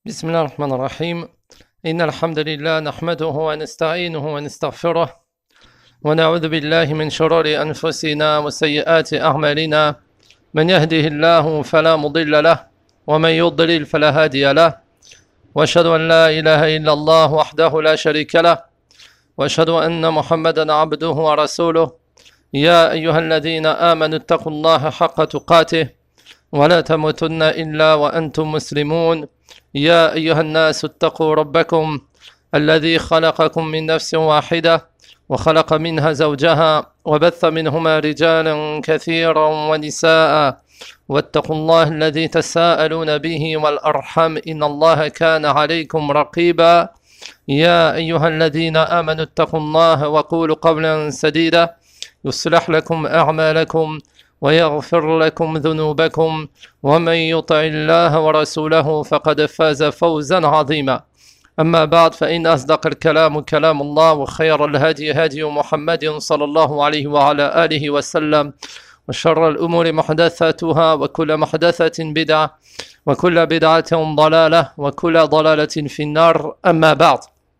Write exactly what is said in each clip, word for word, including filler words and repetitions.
بسم الله الرحمن الرحيم إن الحمد لله نحمده ونستعينه ونستغفره ونعوذ بالله من شرور أنفسنا وسيئات أعمالنا من يهده الله فلا مضل له ومن يضلل فلا هادي له وأشهد أن لا إله إلا الله وحده لا شريك له وأشهد أن محمدا عبده ورسوله يا أيها الذين آمنوا اتقوا الله حق تقاته ولا تموتن إلا وأنتم مسلمون يا أيها الناس اتقوا ربكم الذي خلقكم من نفس واحدة وخلق منها زوجها وبث منهما رجالا كثيرا ونساء واتقوا الله الذي تساءلون به والأرحم إن الله كان عليكم رقيبا يا أيها الذين آمنوا اتقوا الله وقولوا قولا سديدا يصلح لكم أعمالكم ويغفر لكم ذنوبكم ومن يطع الله ورسوله فقد فاز فوزا عظيما أما بعد فإن أصدق الكلام كلام الله وخير الهدي هدي محمد صلى الله عليه وعلى آله وسلم وشر الأمور محدثاتها وكل محدثة بدعة وكل بدعة ضلالة وكل ضلالة في النار أما بعد.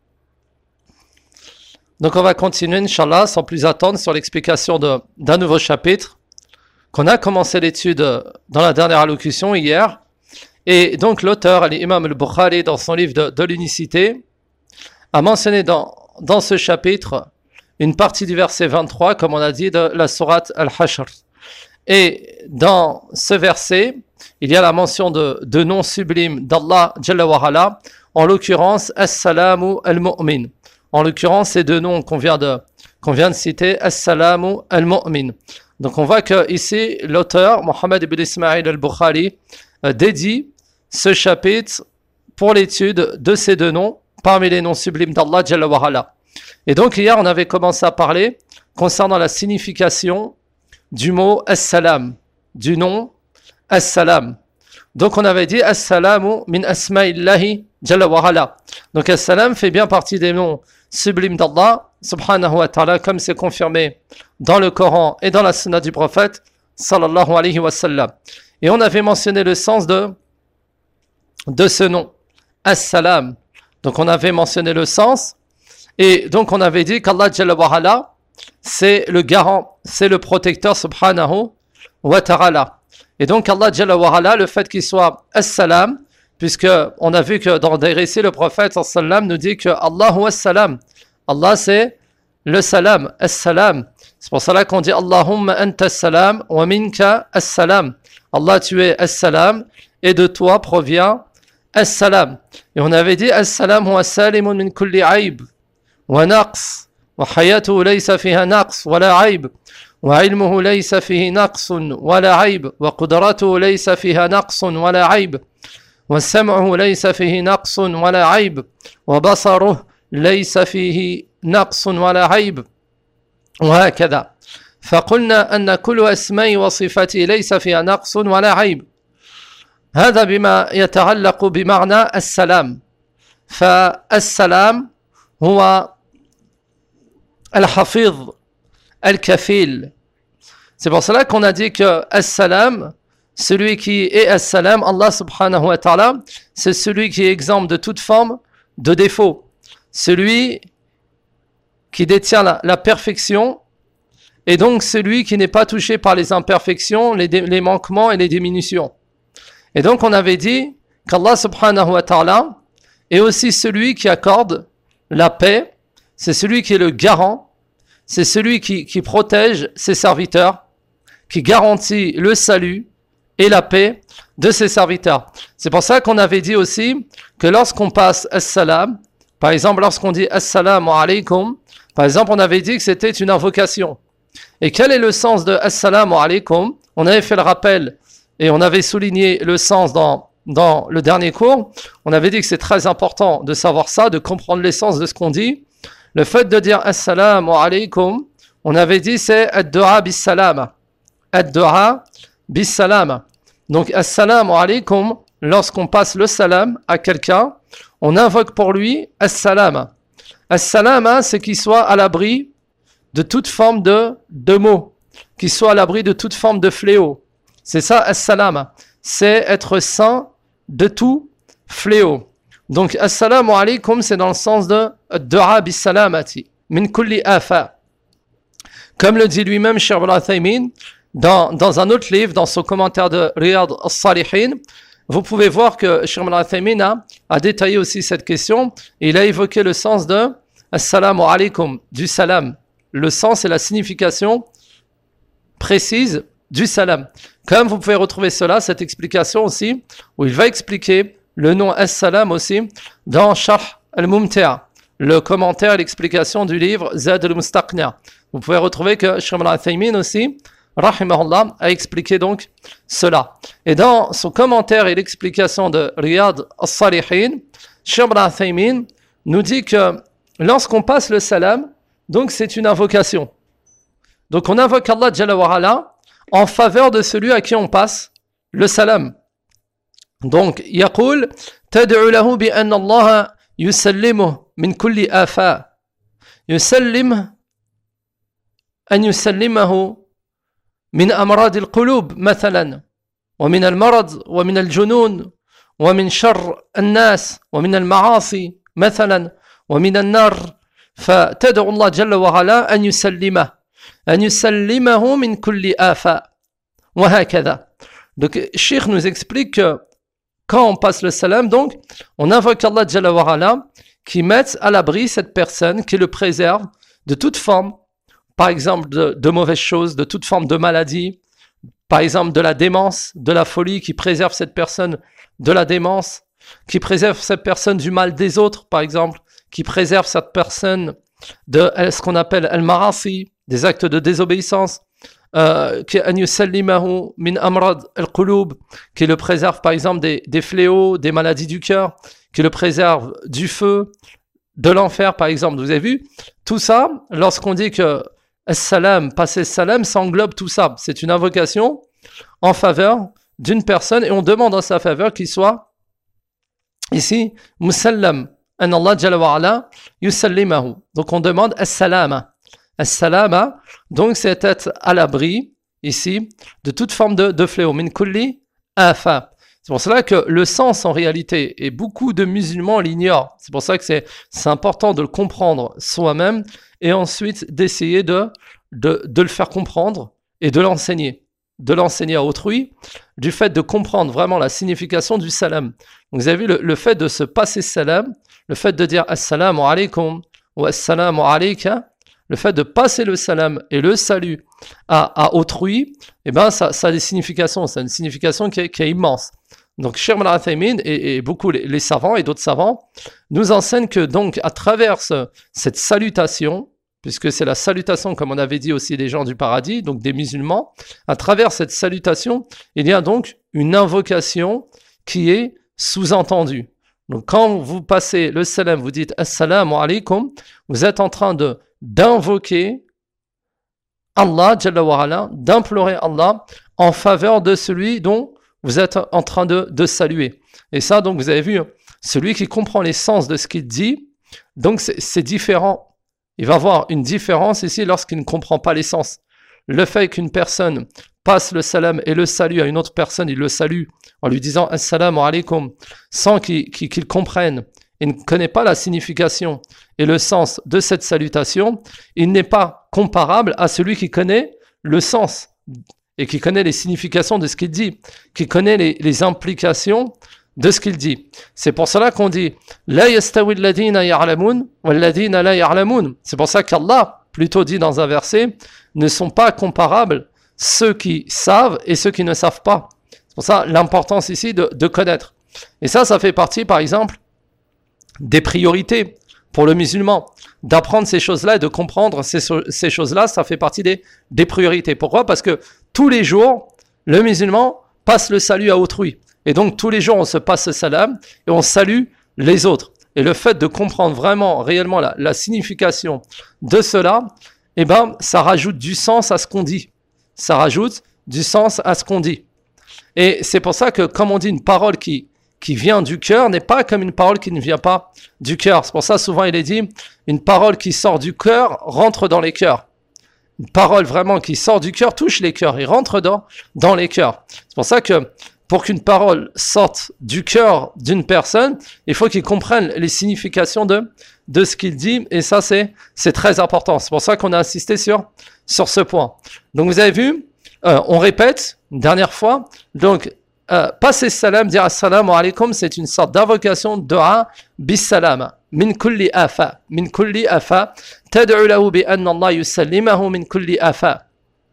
Donc on va continuer, Inch'Allah, sans plus attendre, sur l'explication de, d'un nouveau chapitre qu'on a commencé l'étude dans la dernière allocution hier. Et donc l'auteur, l'imam al-Bukhari, dans son livre de, de l'unicité, a mentionné dans, dans ce chapitre une partie du verset vingt-trois, comme on a dit, de la sourate al-Hashr. Et dans ce verset, il y a la mention de deux noms sublimes d'Allah Jalla wa Ala, en l'occurrence As-Salamu al-Mu'min. En l'occurrence, ces deux noms qu'on vient de, qu'on vient de citer, As-Salamu al-Mu'min. Donc on voit que ici l'auteur, Mohammed ibn Ismail al-Bukhari, euh, dédie ce chapitre pour l'étude de ces deux noms, parmi les noms sublimes d'Allah Jalla wa Ala. Et donc hier on avait commencé à parler concernant la signification du mot As-Salam, du nom As-Salam. Donc on avait dit As-Salamu min asma'illahi Jalla wa Ala. Donc As-Salam fait bien partie des noms sublimes d'Allah subhanahu wa ta'ala, comme c'est confirmé dans le Coran et dans la sunna du prophète sallallahu alayhi wa sallam. Et on avait mentionné le sens de, de ce nom, As-Salam. Donc on avait mentionné le sens, et donc on avait dit qu'Allah Jalla wa Ala, c'est le garant, c'est le protecteur subhanahu wa ta'ala. Et donc Allah Jalla wa Ala, le fait qu'il soit As-Salam, puisque on a vu que dans des récits, le prophète sallallahu alayhi wa sallam nous dit que Allahu As-Salam, Allah c'est le salam, as-salam. C'est pour cela qu'on dit Allahumma anta as-salam wa minka as-salam. Allah tu es as-salam et de toi provient as-salam. Et on avait dit as-salam huwa salimun min kulli aib wa naqs wa hayatuhu laysa fiha naqs wa la aib wa ilmuhu laysa fihi naqsun wa la aib wa qudratuhu laysa fiha naqsun wa la aib wa sam'uhu laysa fihi naqsun wa la aib wa basaruhu ليس فيه نقص ولا عيب وهكذا فقلنا أن كل أسماء وصفاته ليس فيها نقص ولا عيب هذا بما يتعلق بمعنى السلام فالسلام هو الحفيظ الكفيل. C'est pour cela qu'on a dit que As-Salam, celui qui est As-Salam, Allah subhanahu wa ta'ala, c'est celui qui est exempt de toute forme de défaut. Celui qui détient la, la perfection, et donc celui qui n'est pas touché par les imperfections, les, les manquements et les diminutions. Et donc on avait dit qu'Allah subhanahu wa ta'ala est aussi celui qui accorde la paix, c'est celui qui est le garant, c'est celui qui, qui protège ses serviteurs, qui garantit le salut et la paix de ses serviteurs. C'est pour ça qu'on avait dit aussi que lorsqu'on passe As-Salam, par exemple, lorsqu'on dit Assalamu alaykum, par exemple, on avait dit que c'était une invocation. Et quel est le sens de Assalamu alaykum? On avait fait le rappel et on avait souligné le sens dans, dans le dernier cours. On avait dit que c'est très important de savoir ça, de comprendre l'essence de ce qu'on dit. Le fait de dire Assalamu alaykum, on avait dit c'est Ad-Du'a bis-Salama. Ad-Du'a bis-Salama. Donc Assalamu alaykum, lorsqu'on passe le salam à quelqu'un, on invoque pour lui As-Salam. As-Salam, c'est qu'il soit à l'abri de toute forme de, de maux, qu'il soit à l'abri de toute forme de fléau. C'est ça As-Salam. C'est être saint de tout fléau. Donc, assalamu alaykum, c'est dans le sens de du'a bis salamati, min kulli afa. Comme le dit lui-même Cheikh Ibn Uthaymin, dans, dans un autre livre, dans son commentaire de Riyad al-Salihin, vous pouvez voir que Cheikh Ibn Uthaymin a, a détaillé aussi cette question. Et il a évoqué le sens de assalamu alaykum, du salam. Le sens et la signification précise du salam. Comme vous pouvez retrouver cela, cette explication aussi, où il va expliquer le nom as-salam aussi dans Sharh al-Mumti', le commentaire et l'explication du livre Zad al-Mustaqni'. Vous pouvez retrouver que Cheikh Ibn Uthaymin aussi, rahimahullah, a expliqué donc cela. Et dans son commentaire et l'explication de Riyad al-Salihin, Cheikh Ibn Uthaymin nous dit que lorsqu'on passe le salam, donc c'est une invocation. Donc on invoque Allah Jalla wa Ala en faveur de celui à qui on passe le salam. Donc, يقول تدعو له بأن الله يسلمه من كل آفة يسلم أن يسلمه من أمراض القلوب مثلا ومن المرض ومن الجنون ومن شر الناس ومن المعاصي مثلا ومن النار فتدعو الله جل وعلا أن يسلمه أن يسلمه من كل آفة وهكذا. Donc, Cheikh nous explique que quand on passe le salam, donc, on invoque Allah Jalla wa Ala qui mette à l'abri cette personne, qui le préserve de toute forme, par exemple de, de mauvaises choses, de toute forme de maladie, par exemple de la démence, de la folie, qui préserve cette personne de la démence, qui préserve cette personne du mal des autres, par exemple, qui préserve cette personne de ce qu'on appelle al-marasi, des actes de désobéissance, Euh, qui le préserve par exemple des, des fléaux, des maladies du cœur, qui le préserve du feu, de l'enfer par exemple. Vous avez vu, tout ça, lorsqu'on dit que salam, passer salam, ça englobe tout ça. C'est une invocation en faveur d'une personne et on demande en sa faveur qu'il soit ici musallam, an Allah jalla wa ala yusallimahu. Donc on demande as-salama. As-salama, donc c'est être à l'abri, ici, de toute forme de, de fléau. Min kulli afa. C'est pour cela que le sens en réalité, et beaucoup de musulmans l'ignorent. C'est pour ça que c'est, c'est important de le comprendre soi-même et ensuite d'essayer de, de, de le faire comprendre et de l'enseigner. De l'enseigner à autrui, du fait de comprendre vraiment la signification du salam. Donc vous avez vu le, le fait de se passer salam, le fait de dire assalamu alaykum ou assalamu alayka, le fait de passer le salam et le salut à, à autrui, eh ben, ça, ça a des significations, ça a une signification qui est, qui est immense. Donc, Cheikh Ibn Uthaymin et, et beaucoup les, les savants et d'autres savants nous enseignent que donc, à travers ce, cette salutation, puisque c'est la salutation, comme on avait dit aussi des gens du paradis, donc des musulmans, à travers cette salutation, il y a donc une invocation qui est sous-entendue. Donc, quand vous passez le salam, vous dites assalamu alaykum, vous êtes en train de d'invoquer Allah, Jalla wa Ala, d'implorer Allah en faveur de celui dont vous êtes en train de, de saluer. Et ça, donc, vous avez vu, celui qui comprend les sens de ce qu'il dit, donc c'est, c'est différent. Il va avoir une différence ici lorsqu'il ne comprend pas les sens. Le fait qu'une personne passe le salam et le salue à une autre personne, il le salue en lui disant assalamu alaykum, sans qu'il, qu'il, qu'il comprenne et ne connaît pas la signification et le sens de cette salutation, il n'est pas comparable à celui qui connaît le sens et qui connaît les significations de ce qu'il dit, qui connaît les, les implications de ce qu'il dit. C'est pour cela qu'on dit La yastawi alladhina ya'lamun walladhina la ya'lamun. C'est pour ça qu'Allah, plutôt dit dans un verset, ne sont pas comparables ceux qui savent et ceux qui ne savent pas. C'est pour ça l'importance ici de, de connaître. Et ça, ça fait partie, par exemple, des priorités pour le musulman. D'apprendre ces choses-là et de comprendre ces, ces choses-là, ça fait partie des, des priorités. Pourquoi ? Parce que tous les jours, le musulman passe le salut à autrui. Et donc, tous les jours, on se passe le salam et on salue les autres. Et le fait de comprendre vraiment, réellement la, la signification de cela, eh ben, ça rajoute du sens à ce qu'on dit. Ça rajoute du sens à ce qu'on dit. Et c'est pour ça que, comme on dit, une parole qui qui vient du cœur n'est pas comme une parole qui ne vient pas du cœur. C'est pour ça, souvent, il est dit, une parole qui sort du cœur rentre dans les cœurs. Une parole vraiment qui sort du cœur touche les cœurs et rentre dans, dans les cœurs. C'est pour ça que pour qu'une parole sorte du cœur d'une personne, il faut qu'il comprenne les significations de, de ce qu'il dit, et ça c'est, c'est très important. C'est pour ça qu'on a insisté sur, sur ce point. Donc vous avez vu, euh, on répète une dernière fois, donc euh, passer salam, dire assalamu alaikum, c'est une sorte d'invocation de dua bis salam. Min kulli afa, min kulli afa, tad'u lahu bi anna Allah yusallimahu min kulli afa.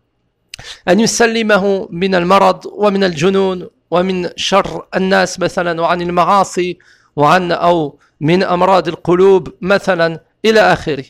أن يسلمه من المرض ومن الجنون ومن شر الناس مثلا وعن المعاصي وعن أو من أمراض القلوب مثلا إلى آخره.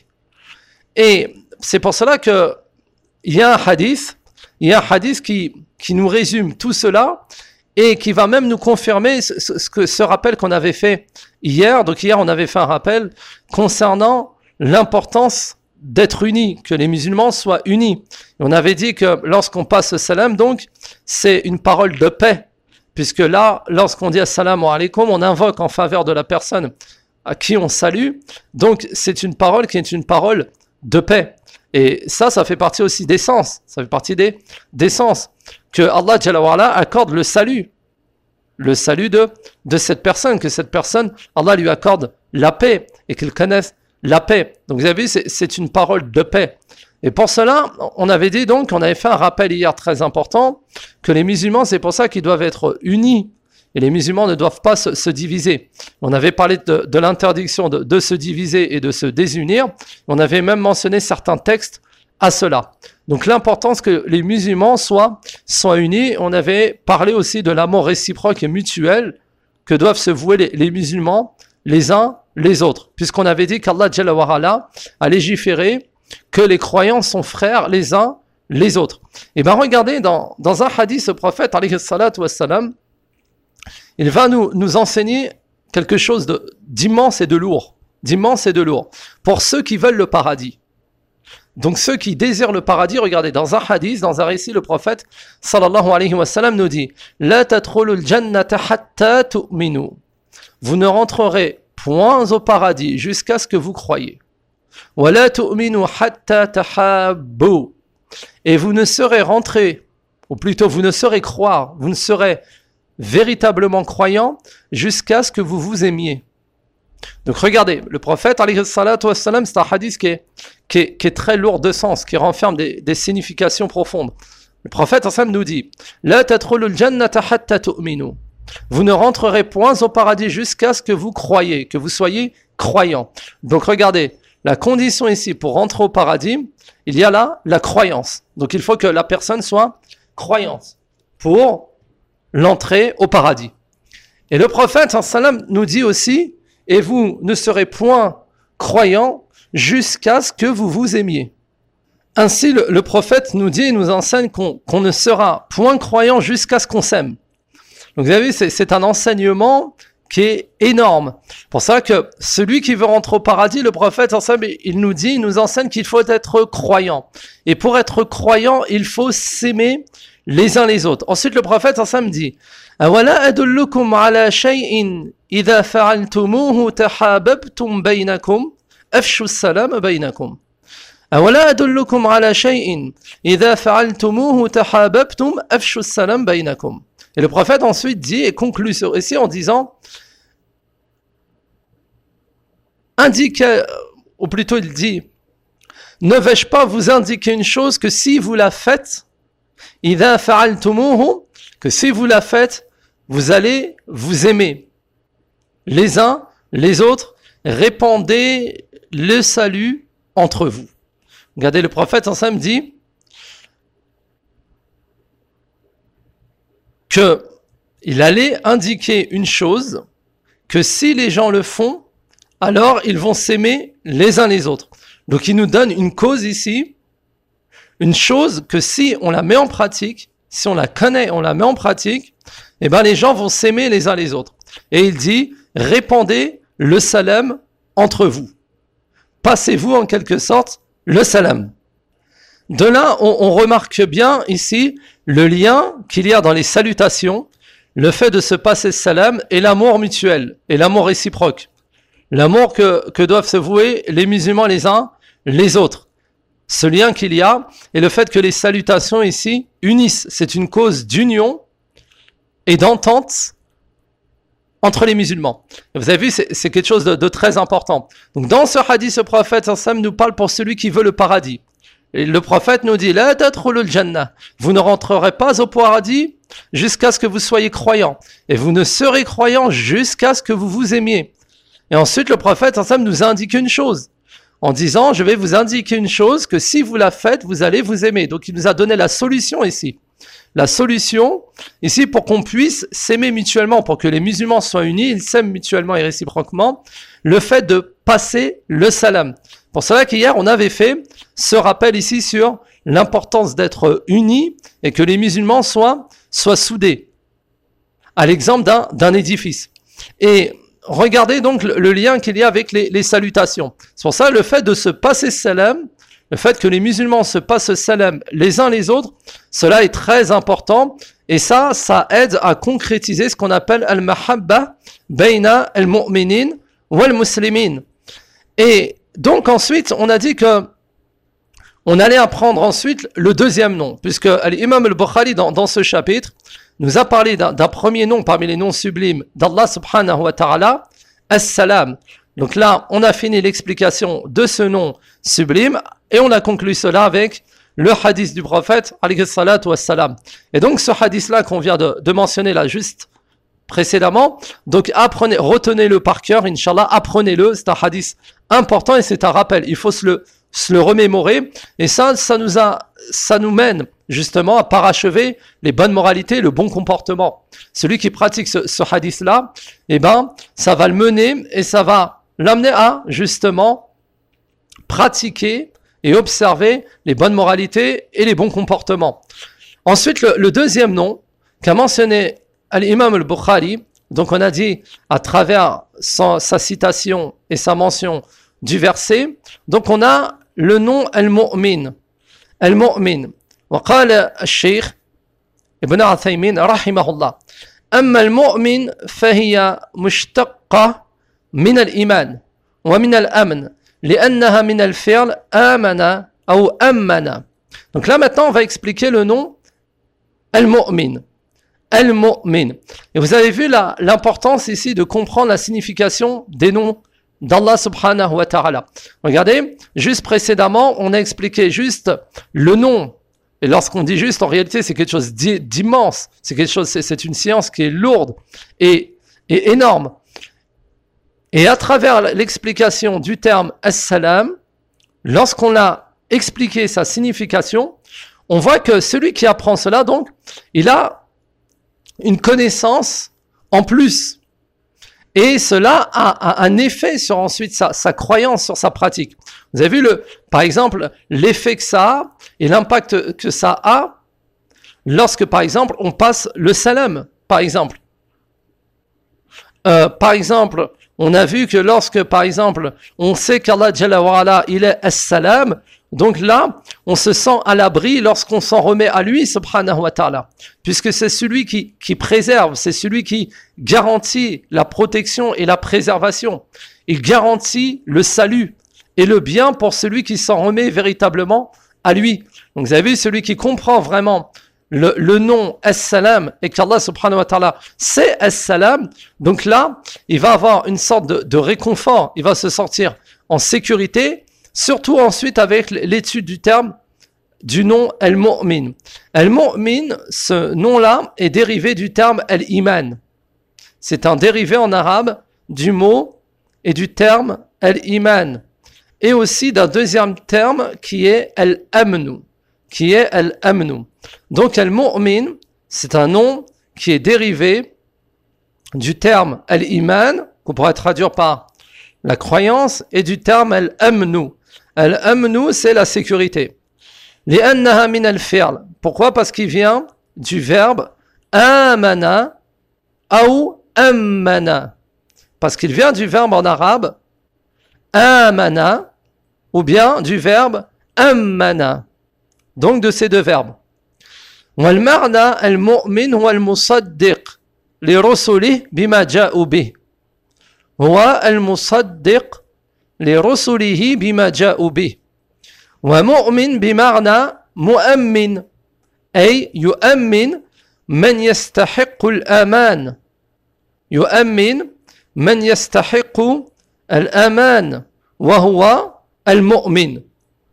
Et c'est pour cela que il y a un hadith, il y a un hadith qui, qui nous résume tout cela et qui va même nous confirmer ce, ce, ce, ce rappel qu'on avait fait hier. Donc hier on avait fait un rappel concernant l'importance d'être unis, que les musulmans soient unis. Et on avait dit que lorsqu'on passe le salam, donc, c'est une parole de paix, puisque là, lorsqu'on dit assalamu alaikum, on invoque en faveur de la personne à qui on salue, donc c'est une parole qui est une parole de paix. Et ça, ça fait partie aussi des sens, ça fait partie des, des sens, que Allah Jalla wa Ala accorde le salut, le salut de, de cette personne, que cette personne, Allah lui accorde la paix, et qu'il connaisse la paix. Donc vous avez vu, c'est, c'est une parole de paix. Et pour cela, on avait dit donc, on avait fait un rappel hier très important, que les musulmans, c'est pour ça qu'ils doivent être unis. Et les musulmans ne doivent pas se, se diviser. On avait parlé de, de l'interdiction de, de se diviser et de se désunir. On avait même mentionné certains textes à cela. Donc l'importance que les musulmans soient, soient unis. On avait parlé aussi de l'amour réciproque et mutuel que doivent se vouer les, les musulmans les uns les autres, puisqu'on avait dit qu'Allah Jalla wa Ala a légiféré que les croyants sont frères les uns les autres. Et bien regardez, dans, dans un hadith, le prophète, alayhi salatu wassalam, il va nous, nous enseigner quelque chose de, d'immense et de lourd, d'immense et de lourd, pour ceux qui veulent le paradis. Donc ceux qui désirent le paradis, regardez, dans un hadith, dans un récit, le prophète, sallallahu alayhi wa sallam, nous dit « La tadkhulul jannata hatta tu'minu » Vous ne rentrerez point au paradis jusqu'à ce que vous croyez. وَلَا تُؤْمِنُوا حَتَّى تَحَابُّوا Et vous ne serez rentrés, ou plutôt vous ne serez croire, vous ne serez véritablement croyant jusqu'à ce que vous vous aimiez. Donc regardez, le prophète, alayhi salatu wassalam, c'est un hadith qui est, qui est, qui est très lourd de sens, qui renferme des, des significations profondes. Le prophète, sallam, nous dit « لَا تَدْخُلُوا الْجَنَّةَ حَتَّى تُؤْمِنُوا Vous ne rentrerez point au paradis jusqu'à ce que vous croyez, que vous soyez croyant. » Donc regardez, la condition ici pour rentrer au paradis, il y a là la croyance. Donc il faut que la personne soit croyante pour l'entrée au paradis. Et le prophète sallam nous dit aussi, et vous ne serez point croyant jusqu'à ce que vous vous aimiez. Ainsi le, le prophète nous dit et nous enseigne qu'on, qu'on ne sera point croyant jusqu'à ce qu'on s'aime. Donc vous avez vu, c'est, c'est un enseignement qui est énorme. Pour ça que celui qui veut rentrer au paradis, le prophète, il nous dit, il nous enseigne qu'il faut être croyant. Et pour être croyant, il faut s'aimer les uns les autres. Ensuite, le prophète, ensemble dit, أَوَلَا أَدُلُّكُمْ عَلَى شَيْءٍ إِذَا فَعَلْتُمُوهُ تَحَابَبْتُمْ بَيْنَكُمْ أَفْشُوا السَّلَامَ بَيْنَكُمْ أَوَلَا أَدُلُّكُمْ عَلَى شَيْءٍ إِذَا فَعَلْتُمُوهُ تَحَابَبْتُمْ أَفْشُوا السَّلَامَ بَيْنَكُمْ Et le prophète ensuite dit et conclut ce récit en disant, indique, ou plutôt il dit, ne vais-je pas vous indiquer une chose que si vous la faites, إِذَا فَعَلْتُمُوهُ que si vous la faites, vous allez vous aimer les uns les autres, répandez le salut entre vous. Regardez, le prophète ensemble dit que il allait indiquer une chose, que si les gens le font, alors ils vont s'aimer les uns les autres. Donc il nous donne une cause ici, une chose que si on la met en pratique, si on la connaît, on la met en pratique, eh ben les gens vont s'aimer les uns les autres. Et il dit, répandez le salam entre vous. Passez-vous en quelque sorte le salam. De là, on, on remarque bien ici le lien qu'il y a dans les salutations, le fait de se passer salam et l'amour mutuel, et l'amour réciproque. L'amour que, que doivent se vouer les musulmans les uns les autres. Ce lien qu'il y a, et le fait que les salutations ici unissent, c'est une cause d'union, et d'entente entre les musulmans. Et vous avez vu, c'est, c'est quelque chose de, de très important. Donc dans ce hadith, le prophète sallallahu alayhi wa sallam nous parle pour celui qui veut le paradis. Et le prophète nous dit, la tadkhulul jannah, vous ne rentrerez pas au paradis jusqu'à ce que vous soyez croyants. Et vous ne serez croyants jusqu'à ce que vous vous aimiez. Et ensuite, le prophète sallallahu alayhi wa sallam nous indique une chose, en disant, je vais vous indiquer une chose, que si vous la faites, vous allez vous aimer. Donc il nous a donné la solution ici. La solution, ici, pour qu'on puisse s'aimer mutuellement, pour que les musulmans soient unis, ils s'aiment mutuellement et réciproquement, le fait de passer le salam. Pour cela qu'hier, on avait fait ce rappel ici sur l'importance d'être unis et que les musulmans soient, soient soudés, à l'exemple d'un, d'un édifice. Et regardez donc le, le lien qu'il y a avec les, les salutations. C'est pour ça le fait de se passer salam, le fait que les musulmans se passent salam les uns les autres, cela est très important. Et ça, ça aide à concrétiser ce qu'on appelle al-mahabba bayna al-mu'minin wal-muslimin. Et donc ensuite, on a dit que on allait apprendre ensuite le deuxième nom, puisque l'imam al-Bukhari dans, dans ce chapitre nous a parlé d'un, d'un premier nom parmi les noms sublimes d'Allah subhanahu wa ta'ala, as-salam. Donc là, on a fini l'explication de ce nom sublime et on a conclu cela avec le hadith du prophète alayhi salatu wassalam. Et donc ce hadith-là qu'on vient de, de mentionner là juste précédemment, donc apprenez, retenez-le par cœur, Inch'Allah, apprenez-le, c'est un hadith important et c'est un rappel, il faut se le, se le remémorer et ça, ça nous a, ça nous mène justement à parachever les bonnes moralités, le bon comportement. Celui qui pratique ce, ce hadith-là, eh ben, ça va le mener et ça va l'amener à justement pratiquer et observer les bonnes moralités et les bons comportements. Ensuite, le, le deuxième nom qu'a mentionné l'imam al-Bukhari, donc on a dit à travers son, sa citation et sa mention du verset, donc on a le nom al-mu'min. Al-mu'min. وقال الشيخ ابن عثيمين رحمه الله أما المؤمن فهي مشتقة من الإيمان ومن الأمن لأنها من الفعل آمن أو أمن. Donc là maintenant on va expliquer le nom al-mu'min. Al-mu'min. Et vous avez vu la, l'importance ici de comprendre la signification des noms d'Allah subhanahu wa ta'ala. Regardez, juste précédemment on a expliqué juste le nom. Et lorsqu'on dit juste, en réalité, c'est quelque chose d'immense. C'est quelque chose, c'est, c'est une science qui est lourde et, et énorme. Et à travers l'explication du terme as-salam, lorsqu'on a expliqué sa signification, on voit que celui qui apprend cela, donc, il a une connaissance en plus. Et cela a, a un effet sur ensuite sa, sa croyance, sur sa pratique. Vous avez vu, le, par exemple, l'effet que ça a et l'impact que ça a lorsque, par exemple, on passe le salam, par exemple. Euh, par exemple, on a vu que lorsque, par exemple, on sait qu'Allah Jalla wa Ala, il est as-salam, donc là, on se sent à l'abri lorsqu'on s'en remet à lui, subhanahu wa ta'ala. Puisque c'est celui qui, qui préserve, c'est celui qui garantit la protection et la préservation. Il garantit le salut et le bien pour celui qui s'en remet véritablement à lui. Donc vous avez vu, celui qui comprend vraiment le, le nom as-salam et qu'Allah subhanahu wa ta'ala c'est as-salam, donc là, il va avoir une sorte de, de réconfort, il va se sentir en sécurité, surtout ensuite avec l'étude du terme du nom al-mu'min. Al-mu'min, ce nom-là est dérivé du terme al-iman. C'est un dérivé en arabe du mot et du terme al-iman. Et aussi d'un deuxième terme qui est al-amnu, qui est al-amnu. Donc al-mu'min, c'est un nom qui est dérivé du terme al-iman, qu'on pourrait traduire par la croyance, et du terme al-amnu. Al-amnu, c'est la sécurité. لأنها من الفعل. Pourquoi? Parce qu'il vient du verbe amana ou ammana. Parce qu'il vient du verbe en arabe amana ou bien du verbe ammana. Donc de ces deux verbes. والمعنى المؤمن هو المصدق لرسله بما جاءوا به. هو المصدق لرسله بما جاءوا به. ومؤمن بمعنى مؤمن أي يؤمن من يستحق الأمان يؤمن من يستحق الأمان وهو المؤمن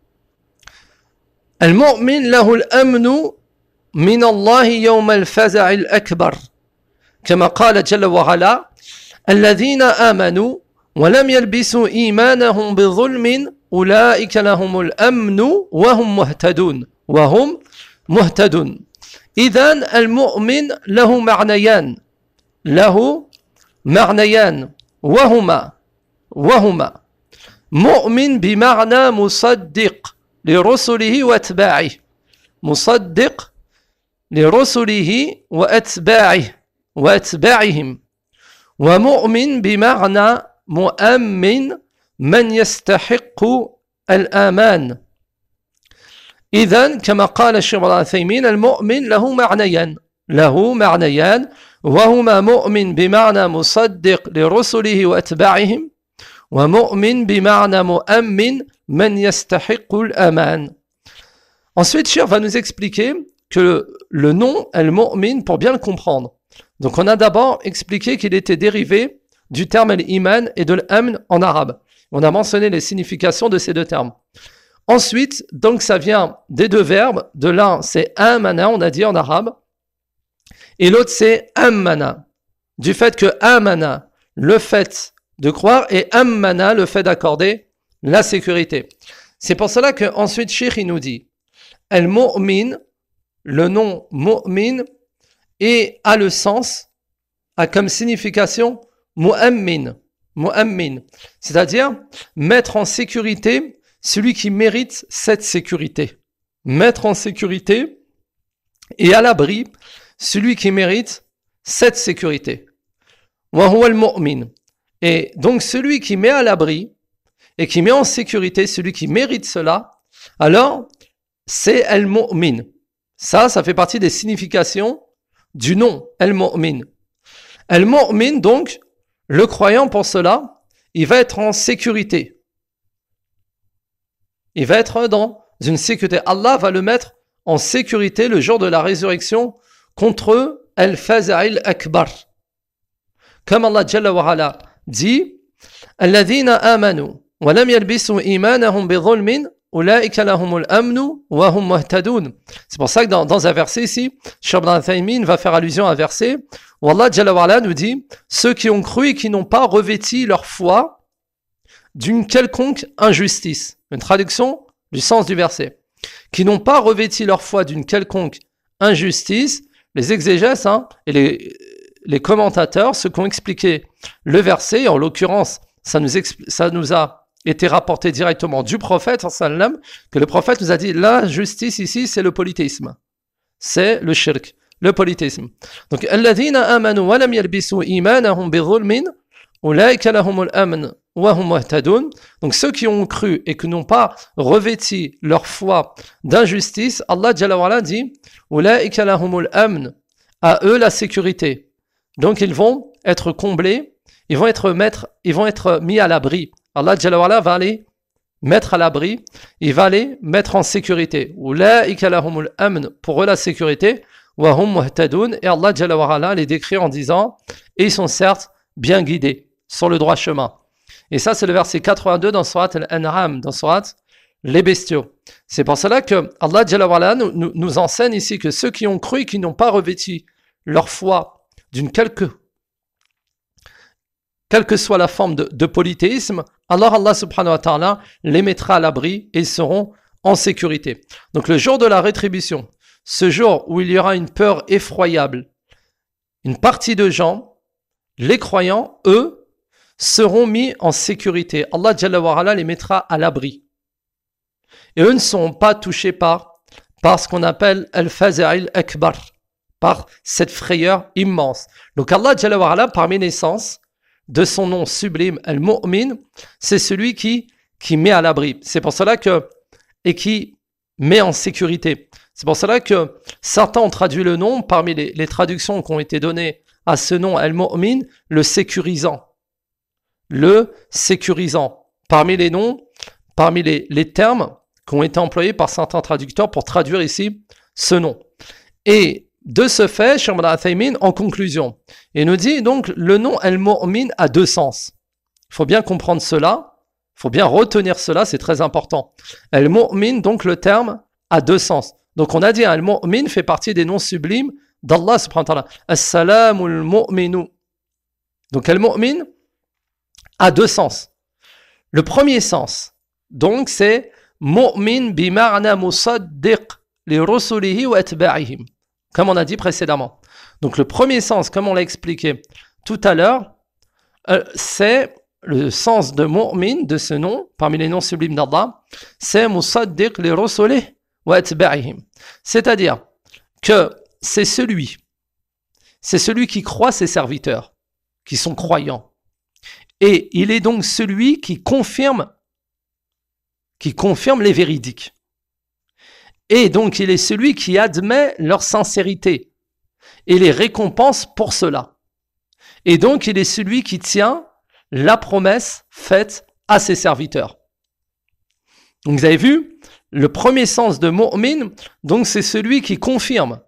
المؤمن له الأمن من الله يوم الفزع الأكبر كما قال جل وعلا الذين آمنوا ولم يلبسوا إيمانهم بظلم أولئك لهم الأمن وهم مهتدون وهم مهتدون إذن المؤمن له معنيان له معنيان وهما وهما مؤمن بمعنى مصدق لرسله واتباعه مصدق لرسله واتباعه واتباعهم ومؤمن بمعنى مؤمن من يستحق الأمان إذن كما قال الشيخ ابن عثيمين المؤمن له معنيان له معنيان وهما مؤمن بمعنى مصدق لرسله واتباعهم ومؤمن بمعنى مؤمن من يستحق الأمان. Ensuite, Cheikh va nous expliquer que le, le nom al-mu'min, pour bien le comprendre. Donc on a d'abord expliqué qu'il était dérivé du terme al-iman et de l'amn en arabe. On a mentionné les significations de ces deux termes. Ensuite, donc ça vient des deux verbes. De l'un, c'est amana, on a dit en arabe. Et l'autre, c'est ammana. Du fait que amana, le fait de croire, et ammana, le fait d'accorder la sécurité. C'est pour cela qu'ensuite, Cheikh, il nous dit al-mu'min, le nom mu'min, et a le sens, a comme signification mu'ammin, mu'ammin, c'est-à-dire mettre en sécurité celui qui mérite cette sécurité. Mettre en sécurité et à l'abri celui qui mérite cette sécurité. Wa huwa al-mu'min. Et donc celui qui met à l'abri et qui met en sécurité celui qui mérite cela, alors c'est al-mu'min. Ça, ça fait partie des significations du nom al-mu'min. Al-mu'min, donc, le croyant pour cela, il va être en sécurité. Il va être dans une sécurité. Allah va le mettre en sécurité le jour de la résurrection contre al-faza'il akbar. Comme Allah Jalla wa Ala dit alladhina amanu wa lam yalbisu imanahum bi dhulmin ulaika lahumul amnu wa hum muhtadun. C'est pour ça que dans, dans un verset ici, Cheikh Ibn Uthaymin va faire allusion à un verset où Allah Jalla wa Ala nous dit ceux qui ont cru et qui n'ont pas revêti leur foi d'une quelconque injustice. Une traduction du sens du verset. Qui n'ont pas revêti leur foi d'une quelconque injustice, les exégètes hein, et les les commentateurs, ceux qui ont expliqué le verset, en l'occurrence, ça nous, expl- ça nous a été rapporté directement du prophète, sallam, que le prophète nous a dit, la justice ici, c'est le polythéisme. C'est le shirk, le polythéisme. Donc, alladhina amanu wa lam yalbisu imanahum bi dhulmin, ulaika lahumul amn wa hum muhtadun. Donc, ceux qui ont cru et qui n'ont pas revêti leur foi d'injustice, Allah Jalla wa Ala dit, ulaika lahumul amn, à eux la sécurité. Donc ils vont être comblés, ils vont être, mettre, ils vont être mis à l'abri. Allah Jalla wa Ala va les mettre à l'abri, il va les mettre en sécurité. Ulaika lahumul amn, pour eux la sécurité, wa hum muhtadun, et Allah Jalla wa Ala les décrit en disant, et ils sont certes bien guidés sur le droit chemin. Et ça c'est le verset quatre-vingt-deux dans Surat Al-An'am, dans Surat les bestiaux. C'est pour cela que Allah Jalla wa Ala nous, nous, nous enseigne ici que ceux qui ont cru et qui n'ont pas revêti leur foi d'une quelque, quelle que soit la forme de, de polythéisme, alors Allah subhanahu wa ta'ala les mettra à l'abri et ils seront en sécurité. Donc le jour de la rétribution, ce jour où il y aura une peur effroyable, une partie de gens, les croyants, eux, seront mis en sécurité. Allah Jalla wa Ala les mettra à l'abri. Et eux ne seront pas touchés par, par ce qu'on appelle al-faza'il akbar, par cette frayeur immense. Donc Allah Jalla wa Ala, parmi les sens de son nom sublime, Al-Mu'min, c'est celui qui, qui met à l'abri. C'est pour cela que, et qui met en sécurité. C'est pour cela que certains ont traduit le nom, parmi les, les traductions qui ont été données à ce nom, Al-Mu'min, le sécurisant. Le sécurisant. Parmi les noms, parmi les, les termes qui ont été employés par certains traducteurs pour traduire ici ce nom. Et de ce fait, Cheikh Al-Uthaymin, en conclusion, il nous dit donc le nom Al-Mu'min a deux sens. Il faut bien comprendre cela, il faut bien retenir cela, c'est très important. Al-Mu'min, donc le terme, a deux sens. Donc on a dit Al-Mu'min fait partie des noms sublimes d'Allah subhanahu wa ta'ala. As-salamul mu'minu. Donc Al-Mu'min a deux sens. Le premier sens, donc c'est Mu'min bima'na musaddiq li rusulihi wa atba'ihim. Comme on a dit précédemment. Donc le premier sens, comme on l'a expliqué tout à l'heure, euh, c'est le sens de mu'min, de ce nom, parmi les noms sublimes d'Allah, c'est musaddiq li rusulihi wa atba'ihim. C'est-à-dire que c'est celui, c'est celui qui croit ses serviteurs, qui sont croyants. Et il est donc celui qui confirme, qui confirme les véridiques. Et donc, il est celui qui admet leur sincérité et les récompense pour cela. Et donc, il est celui qui tient la promesse faite à ses serviteurs. Donc, vous avez vu, le premier sens de mu'min, donc c'est celui qui confirme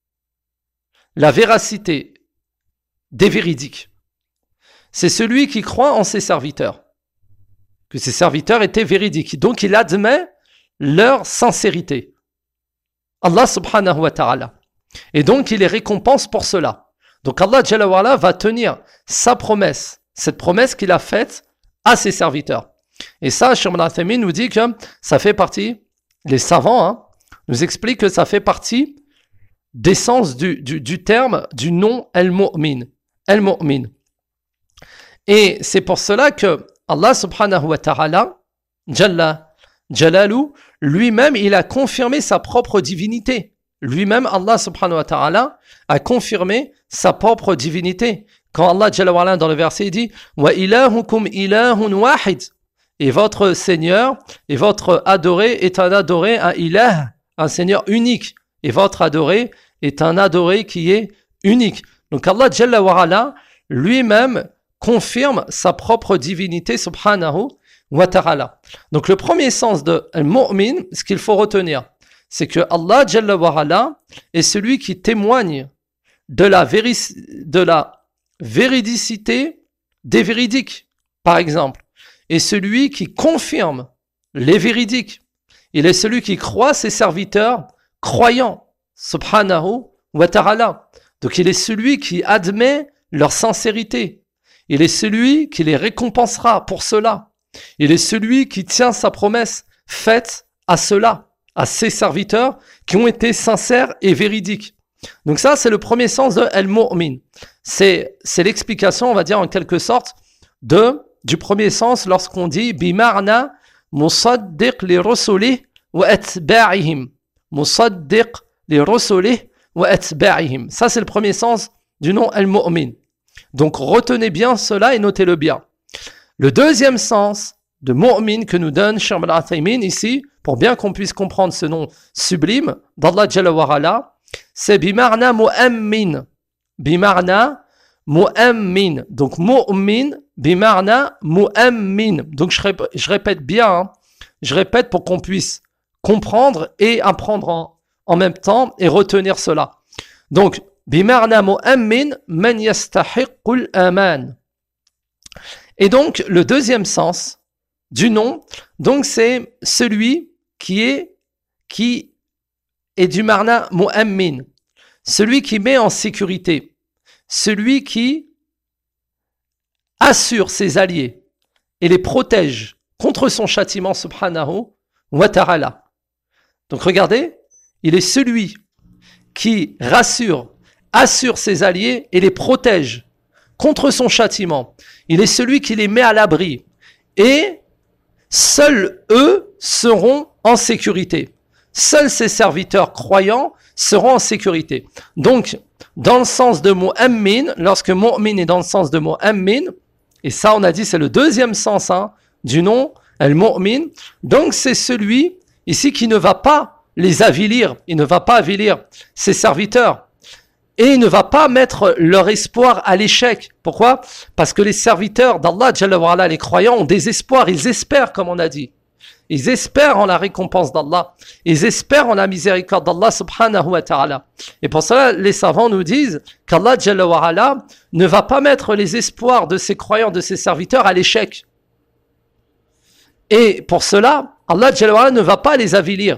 la véracité des véridiques. C'est celui qui croit en ses serviteurs, que ses serviteurs étaient véridiques. Donc, il admet leur sincérité. Allah subhanahu wa ta'ala. Et donc, il les récompense pour cela. Donc, Allah Jalla wa ala va tenir sa promesse, cette promesse qu'il a faite à ses serviteurs. Et ça, Cheikh Al-Uthaymin nous dit que ça fait partie, les savants hein, nous expliquent que ça fait partie des sens du, du, du terme, du nom Al-Mu'min. Al-Mu'min. Et c'est pour cela que Allah subhanahu wa ta'ala, Jalla Jalalu, lui-même, il a confirmé sa propre divinité. Lui-même, Allah subhanahu wa ta'ala, a confirmé sa propre divinité. Quand Allah Jalla wa ala, dans le verset, il dit « Wa ilahukum ilahun wahid » et votre Seigneur, et votre adoré est un adoré, un ilah, un Seigneur unique. Et votre adoré est un adoré qui est unique. Donc Allah Jalla wa ala, lui-même, confirme sa propre divinité, subhanahu wa ta'ala. Donc le premier sens de al-mu'min, ce qu'il faut retenir, c'est que Allah Jalla wa ala est celui qui témoigne de la, véri- de la véridicité des véridiques, par exemple, et celui qui confirme les véridiques. Il est celui qui croit ses serviteurs croyants, subhanahu wa ta'ala. Donc il est celui qui admet leur sincérité. Il est celui qui les récompensera pour cela. Il est celui qui tient sa promesse faite à cela, à ses serviteurs qui ont été sincères et véridiques. Donc ça, c'est le premier sens de Al-Mu'min. C'est, c'est l'explication, on va dire en quelque sorte, de, du premier sens lorsqu'on dit « Bimarna musaddiq li rusulih wa atba'ihim » Musaddiq li rusulih wa atba'ihim. Ça, c'est le premier sens du nom Al-Mu'min. Donc retenez bien cela et notez-le bien. Le deuxième sens de mu'min que nous donne Cheikh Al-Uthaymin ici, pour bien qu'on puisse comprendre ce nom sublime d'Allah Jalla wa ala, c'est bimarna mu'ammin. Bimarna mu'ammin. Donc mu'min bimarna mu'ammin. Donc je répète, je répète bien, hein, je répète pour qu'on puisse comprendre et apprendre en, en même temps et retenir cela. Donc bimarna mu'ammin man yastahiqqul aman. Et donc le deuxième sens du nom, donc c'est celui qui est qui est du marna mu'ammin, celui qui met en sécurité, celui qui assure ses alliés et les protège contre son châtiment subhanahu wa ta'ala. Donc regardez, il est celui qui rassure, assure ses alliés et les protège contre son châtiment. Il est celui qui les met à l'abri. Et seuls eux seront en sécurité. Seuls ses serviteurs croyants seront en sécurité. Donc, dans le sens de mu'ammin, lorsque mu'min est dans le sens de mu'ammin, et ça on a dit c'est le deuxième sens hein, du nom, al-mu'min, donc c'est celui ici qui ne va pas les avilir, il ne va pas avilir ses serviteurs. Et il ne va pas mettre leur espoir à l'échec. Pourquoi ? Parce que les serviteurs d'Allah, Jalla wa ala, les croyants, ont des espoirs. Ils espèrent, comme on a dit. ils espèrent en la récompense d'Allah, ils espèrent en la miséricorde d'Allah subhanahu wa ta'ala. Et pour cela, les savants nous disent qu'Allah Jalla wa ala ne va pas mettre les espoirs de ses croyants, de ses serviteurs à l'échec. Et pour cela, Allah Jalla wa ala ne va pas les avilir.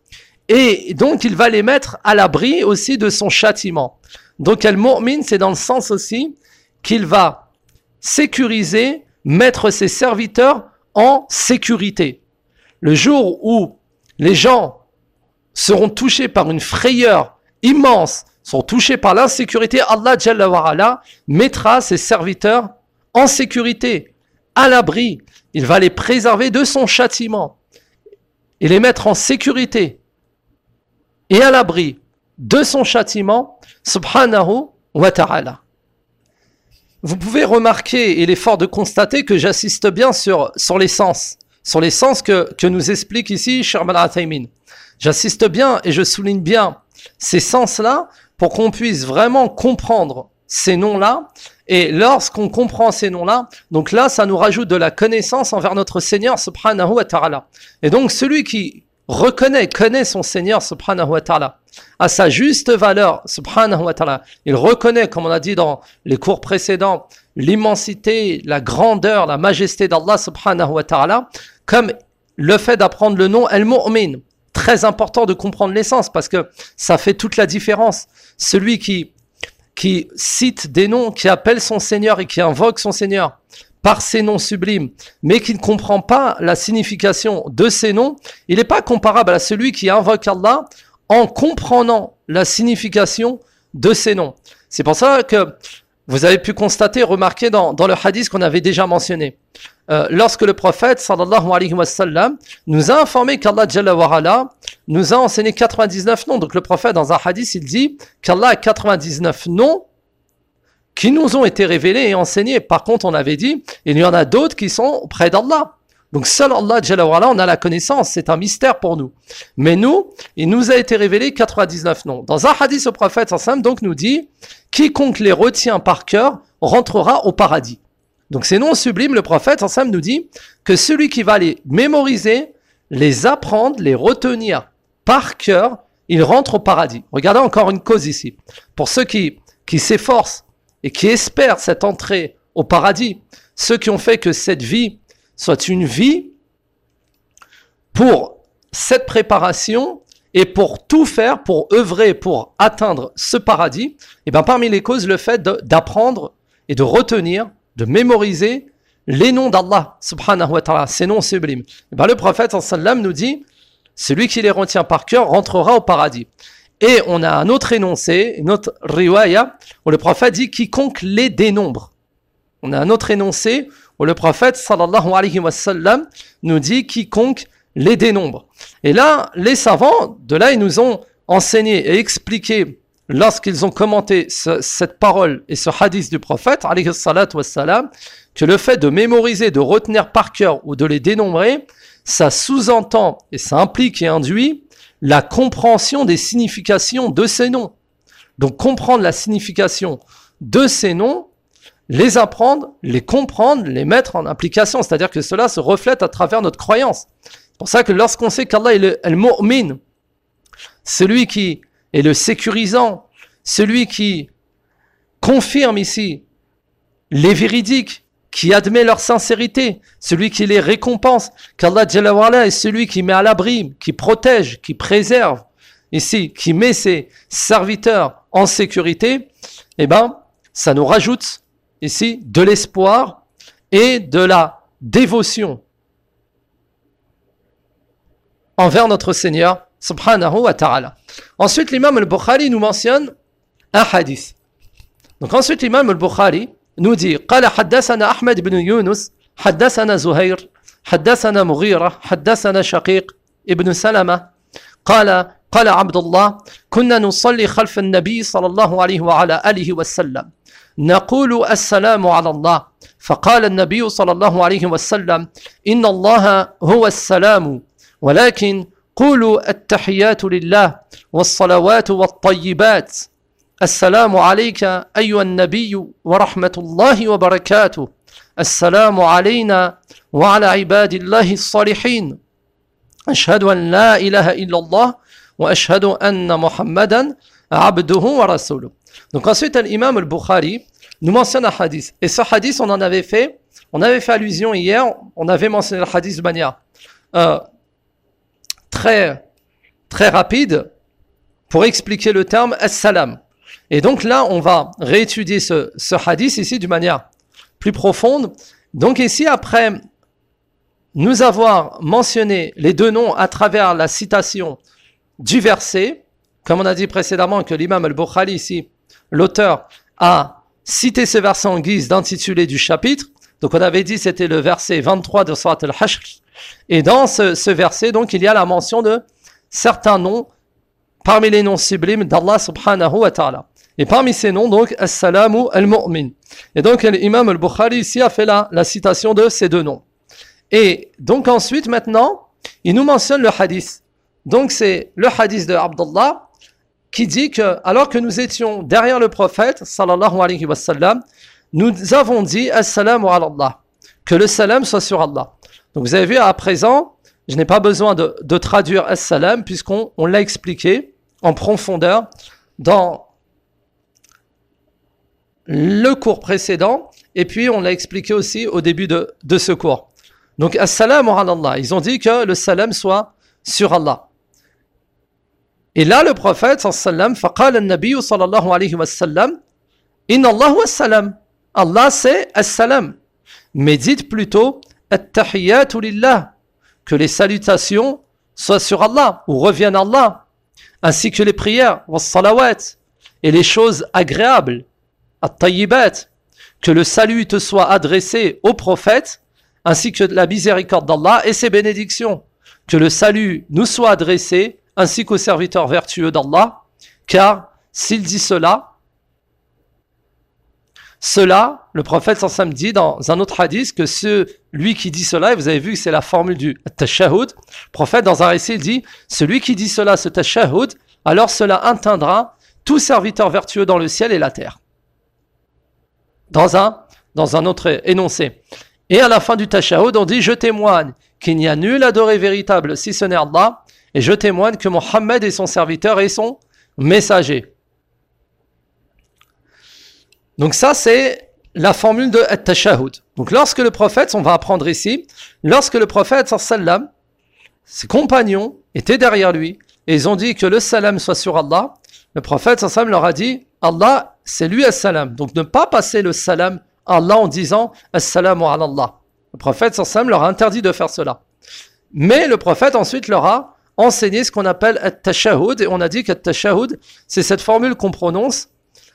Et donc, il va les mettre à l'abri aussi de son châtiment. Donc, al-mu'min, c'est dans le sens aussi qu'il va sécuriser, mettre ses serviteurs en sécurité. Le jour où les gens seront touchés par une frayeur immense, sont touchés par l'insécurité, Allah Jalla wa ala mettra ses serviteurs en sécurité, à l'abri. Il va les préserver de son châtiment et les mettre en sécurité et à l'abri de son châtiment, subhanahu wa ta'ala. Vous pouvez remarquer, et il est fort de constater que j'assiste bien sur, sur les sens, sur les sens que, que nous explique ici Cheikh Ibn Uthaymin. J'assiste bien et je souligne bien ces sens-là pour qu'on puisse vraiment comprendre ces noms-là. Et lorsqu'on comprend ces noms-là, donc là, ça nous rajoute de la connaissance envers notre Seigneur subhanahu wa ta'ala. Et donc, celui qui reconnaît, connaît son Seigneur subhanahu wa ta'ala à sa juste valeur subhanahu wa ta'ala, il reconnaît, comme on a dit dans les cours précédents, l'immensité, la grandeur, la majesté d'Allah subhanahu wa ta'ala, comme le fait d'apprendre le nom al-mu'min. Très important de comprendre l'essence parce que ça fait toute la différence. Celui qui, qui cite des noms, qui appelle son Seigneur et qui invoque son Seigneur par ces noms sublimes, mais qui ne comprend pas la signification de ces noms, il n'est pas comparable à celui qui invoque Allah en comprenant la signification de ces noms. C'est pour ça que vous avez pu constater, remarquer dans, dans le hadith qu'on avait déjà mentionné. Euh, lorsque le prophète, sallallahu alayhi wa sallam, nous a informé qu'Allah Jalla wa ala nous a enseigné quatre-vingt-dix-neuf noms. Donc le prophète, dans un hadith, il dit qu'Allah a quatre-vingt-dix-neuf noms qui nous ont été révélés et enseignés. Par contre, on avait dit, il y en a d'autres qui sont auprès d'Allah. Donc seul Allah Jalla wa ala, on a la connaissance, c'est un mystère pour nous. Mais nous, il nous a été révélé quatre-vingt-dix-neuf noms. Dans un hadith, le prophète sallallahu alayhi wa sallam donc nous dit, quiconque les retient par cœur rentrera au paradis. Donc ces noms sublimes, le prophète sallallahu alayhi wa sallam nous dit que celui qui va les mémoriser, les apprendre, les retenir par cœur, il rentre au paradis. Regardez encore une cause ici. Pour ceux qui, qui s'efforcent et qui espèrent cette entrée au paradis, ceux qui ont fait que cette vie soit une vie pour cette préparation et pour tout faire, pour œuvrer, pour atteindre ce paradis, et bien parmi les causes, le fait de, d'apprendre et de retenir, de mémoriser les noms d'Allah, subhanahu wa ta'ala, ces noms sublimes. Et bien le prophète, sallallahu alayhi wa sallam, nous dit, celui qui les retient par cœur rentrera au paradis. Et on a un autre énoncé, une autre riwaya, où le prophète dit, quiconque les dénombre. On a un autre énoncé, où le prophète, sallallahu alayhi wa sallam, nous dit, quiconque les dénombre. Et là, les savants, de là, ils nous ont enseigné et expliqué, lorsqu'ils ont commenté ce, cette parole et ce hadith du prophète, alayhi salatu wassalam, que le fait de mémoriser, de retenir par cœur ou de les dénombrer, ça sous-entend et ça implique et induit la compréhension des significations de ces noms. Donc comprendre la signification de ces noms, les apprendre, les comprendre, les mettre en application, c'est-à-dire que cela se reflète à travers notre croyance. C'est pour ça que lorsqu'on sait qu'Allah est le al-mu'min, celui qui est le sécurisant, celui qui confirme ici les véridiques, qui admet leur sincérité, celui qui les récompense, qu'Allah Jalla wa ala est celui qui met à l'abri, qui protège, qui préserve, ici, qui met ses serviteurs en sécurité, eh ben, ça nous rajoute ici de l'espoir et de la dévotion envers notre Seigneur, subhanahu wa ta'ala. Ensuite, l'imam al-Bukhari nous mentionne un hadith. Donc ensuite, l'imam al-Bukhari nous dit, قال حدثنا أحمد بن يونس حدثنا زهير حدثنا مغيرة حدثنا شقيق ابن سلمة قال قال عبد الله كنا نصلي خلف النبي صلى الله عليه وعلى آله وسلم نقول السلام على الله فقال النبي صلى الله عليه وسلم إن الله هو السلام ولكن قولوا التحيات لله والصلوات والطيبات السلام عليك أيها النبي ورحمة الله وبركاته السلام علينا وعلى عباد الله الصالحين Ashhadu an la ilaha illallah wa ashhadu anna Muhammadan abduhu wa rasuluh. Donc ensuite, l'imam al-Bukhari nous mentionne un hadith. Et ce hadith, on en avait fait, on avait fait allusion hier, on avait mentionné le hadith de manière euh, très, très rapide pour expliquer le terme as-salam. Et donc là, on va réétudier ce, ce hadith ici d'une manière plus profonde. Donc ici, après nous avoir mentionné les deux noms à travers la citation du verset, comme on a dit précédemment que l'imam al-Bukhari ici, l'auteur, a cité ce verset en guise d'intitulé du chapitre. Donc on avait dit c'était le verset vingt-trois de Surat al-Hashr. Et dans ce, ce verset, donc il y a la mention de certains noms parmi les noms sublimes d'Allah subhanahu wa ta'ala. Et parmi ces noms, donc, As-Salamu al-Mu'min. Et donc l'imam al-Bukhari ici a fait la, la citation de ces deux noms. Et donc ensuite, maintenant, il nous mentionne le hadith. Donc c'est le hadith de Abdullah qui dit que, alors que nous étions derrière le prophète, sallallahu alayhi wa sallam, nous avons dit As-salamu ala Allah, que le salam soit sur Allah. Donc vous avez vu, à présent, je n'ai pas besoin de, de traduire As-salam, puisqu'on on l'a expliqué en profondeur dans le cours précédent, et puis on l'a expliqué aussi au début de, de ce cours. Donc As-salamu ala Allah, ils ont dit que le salam soit sur Allah. Et là, le prophète, sallallahu faqala an-nabiy sallallahu alayhi wa sallam, inna Allah wa salam. Allah, c'est as-salam. Mais dites plutôt, at-tahiyyatu lillah, que les salutations soient sur Allah, ou reviennent à Allah, ainsi que les prières, was-salawat, et les choses agréables, at-tayyibat, que le salut te soit adressé au prophète, ainsi que la miséricorde d'Allah et ses bénédictions, que le salut nous soit adressé ainsi qu'aux serviteurs vertueux d'Allah, car s'il dit cela, cela, le prophète sallam dit dans un autre hadith que celui qui dit cela, et vous avez vu que c'est la formule du tashahhud, le prophète dans un récit dit, celui qui dit cela, ce tashahhud, alors cela atteindra tout serviteur vertueux dans le ciel et la terre. Dans un, dans un autre énoncé. Et à la fin du tashahhud, on dit, je témoigne qu'il n'y a nul adoré véritable si ce n'est Allah, et je témoigne que Mohammed est son serviteur et son messager. Donc ça, c'est la formule de at-tashahhud. Donc lorsque le prophète, on va apprendre ici, lorsque le prophète, sallam, ses compagnons étaient derrière lui, et ils ont dit que le salam soit sur Allah, le prophète, sallam, leur a dit, Allah, c'est lui as-salam. Donc ne pas passer le salam à Allah en disant as-salamu ala Allah. Le prophète, sallam, leur a interdit de faire cela. Mais le prophète ensuite leur a enseigner ce qu'on appelle at-tashahhud, et on a dit qu'at-tashahhud, c'est cette formule qu'on prononce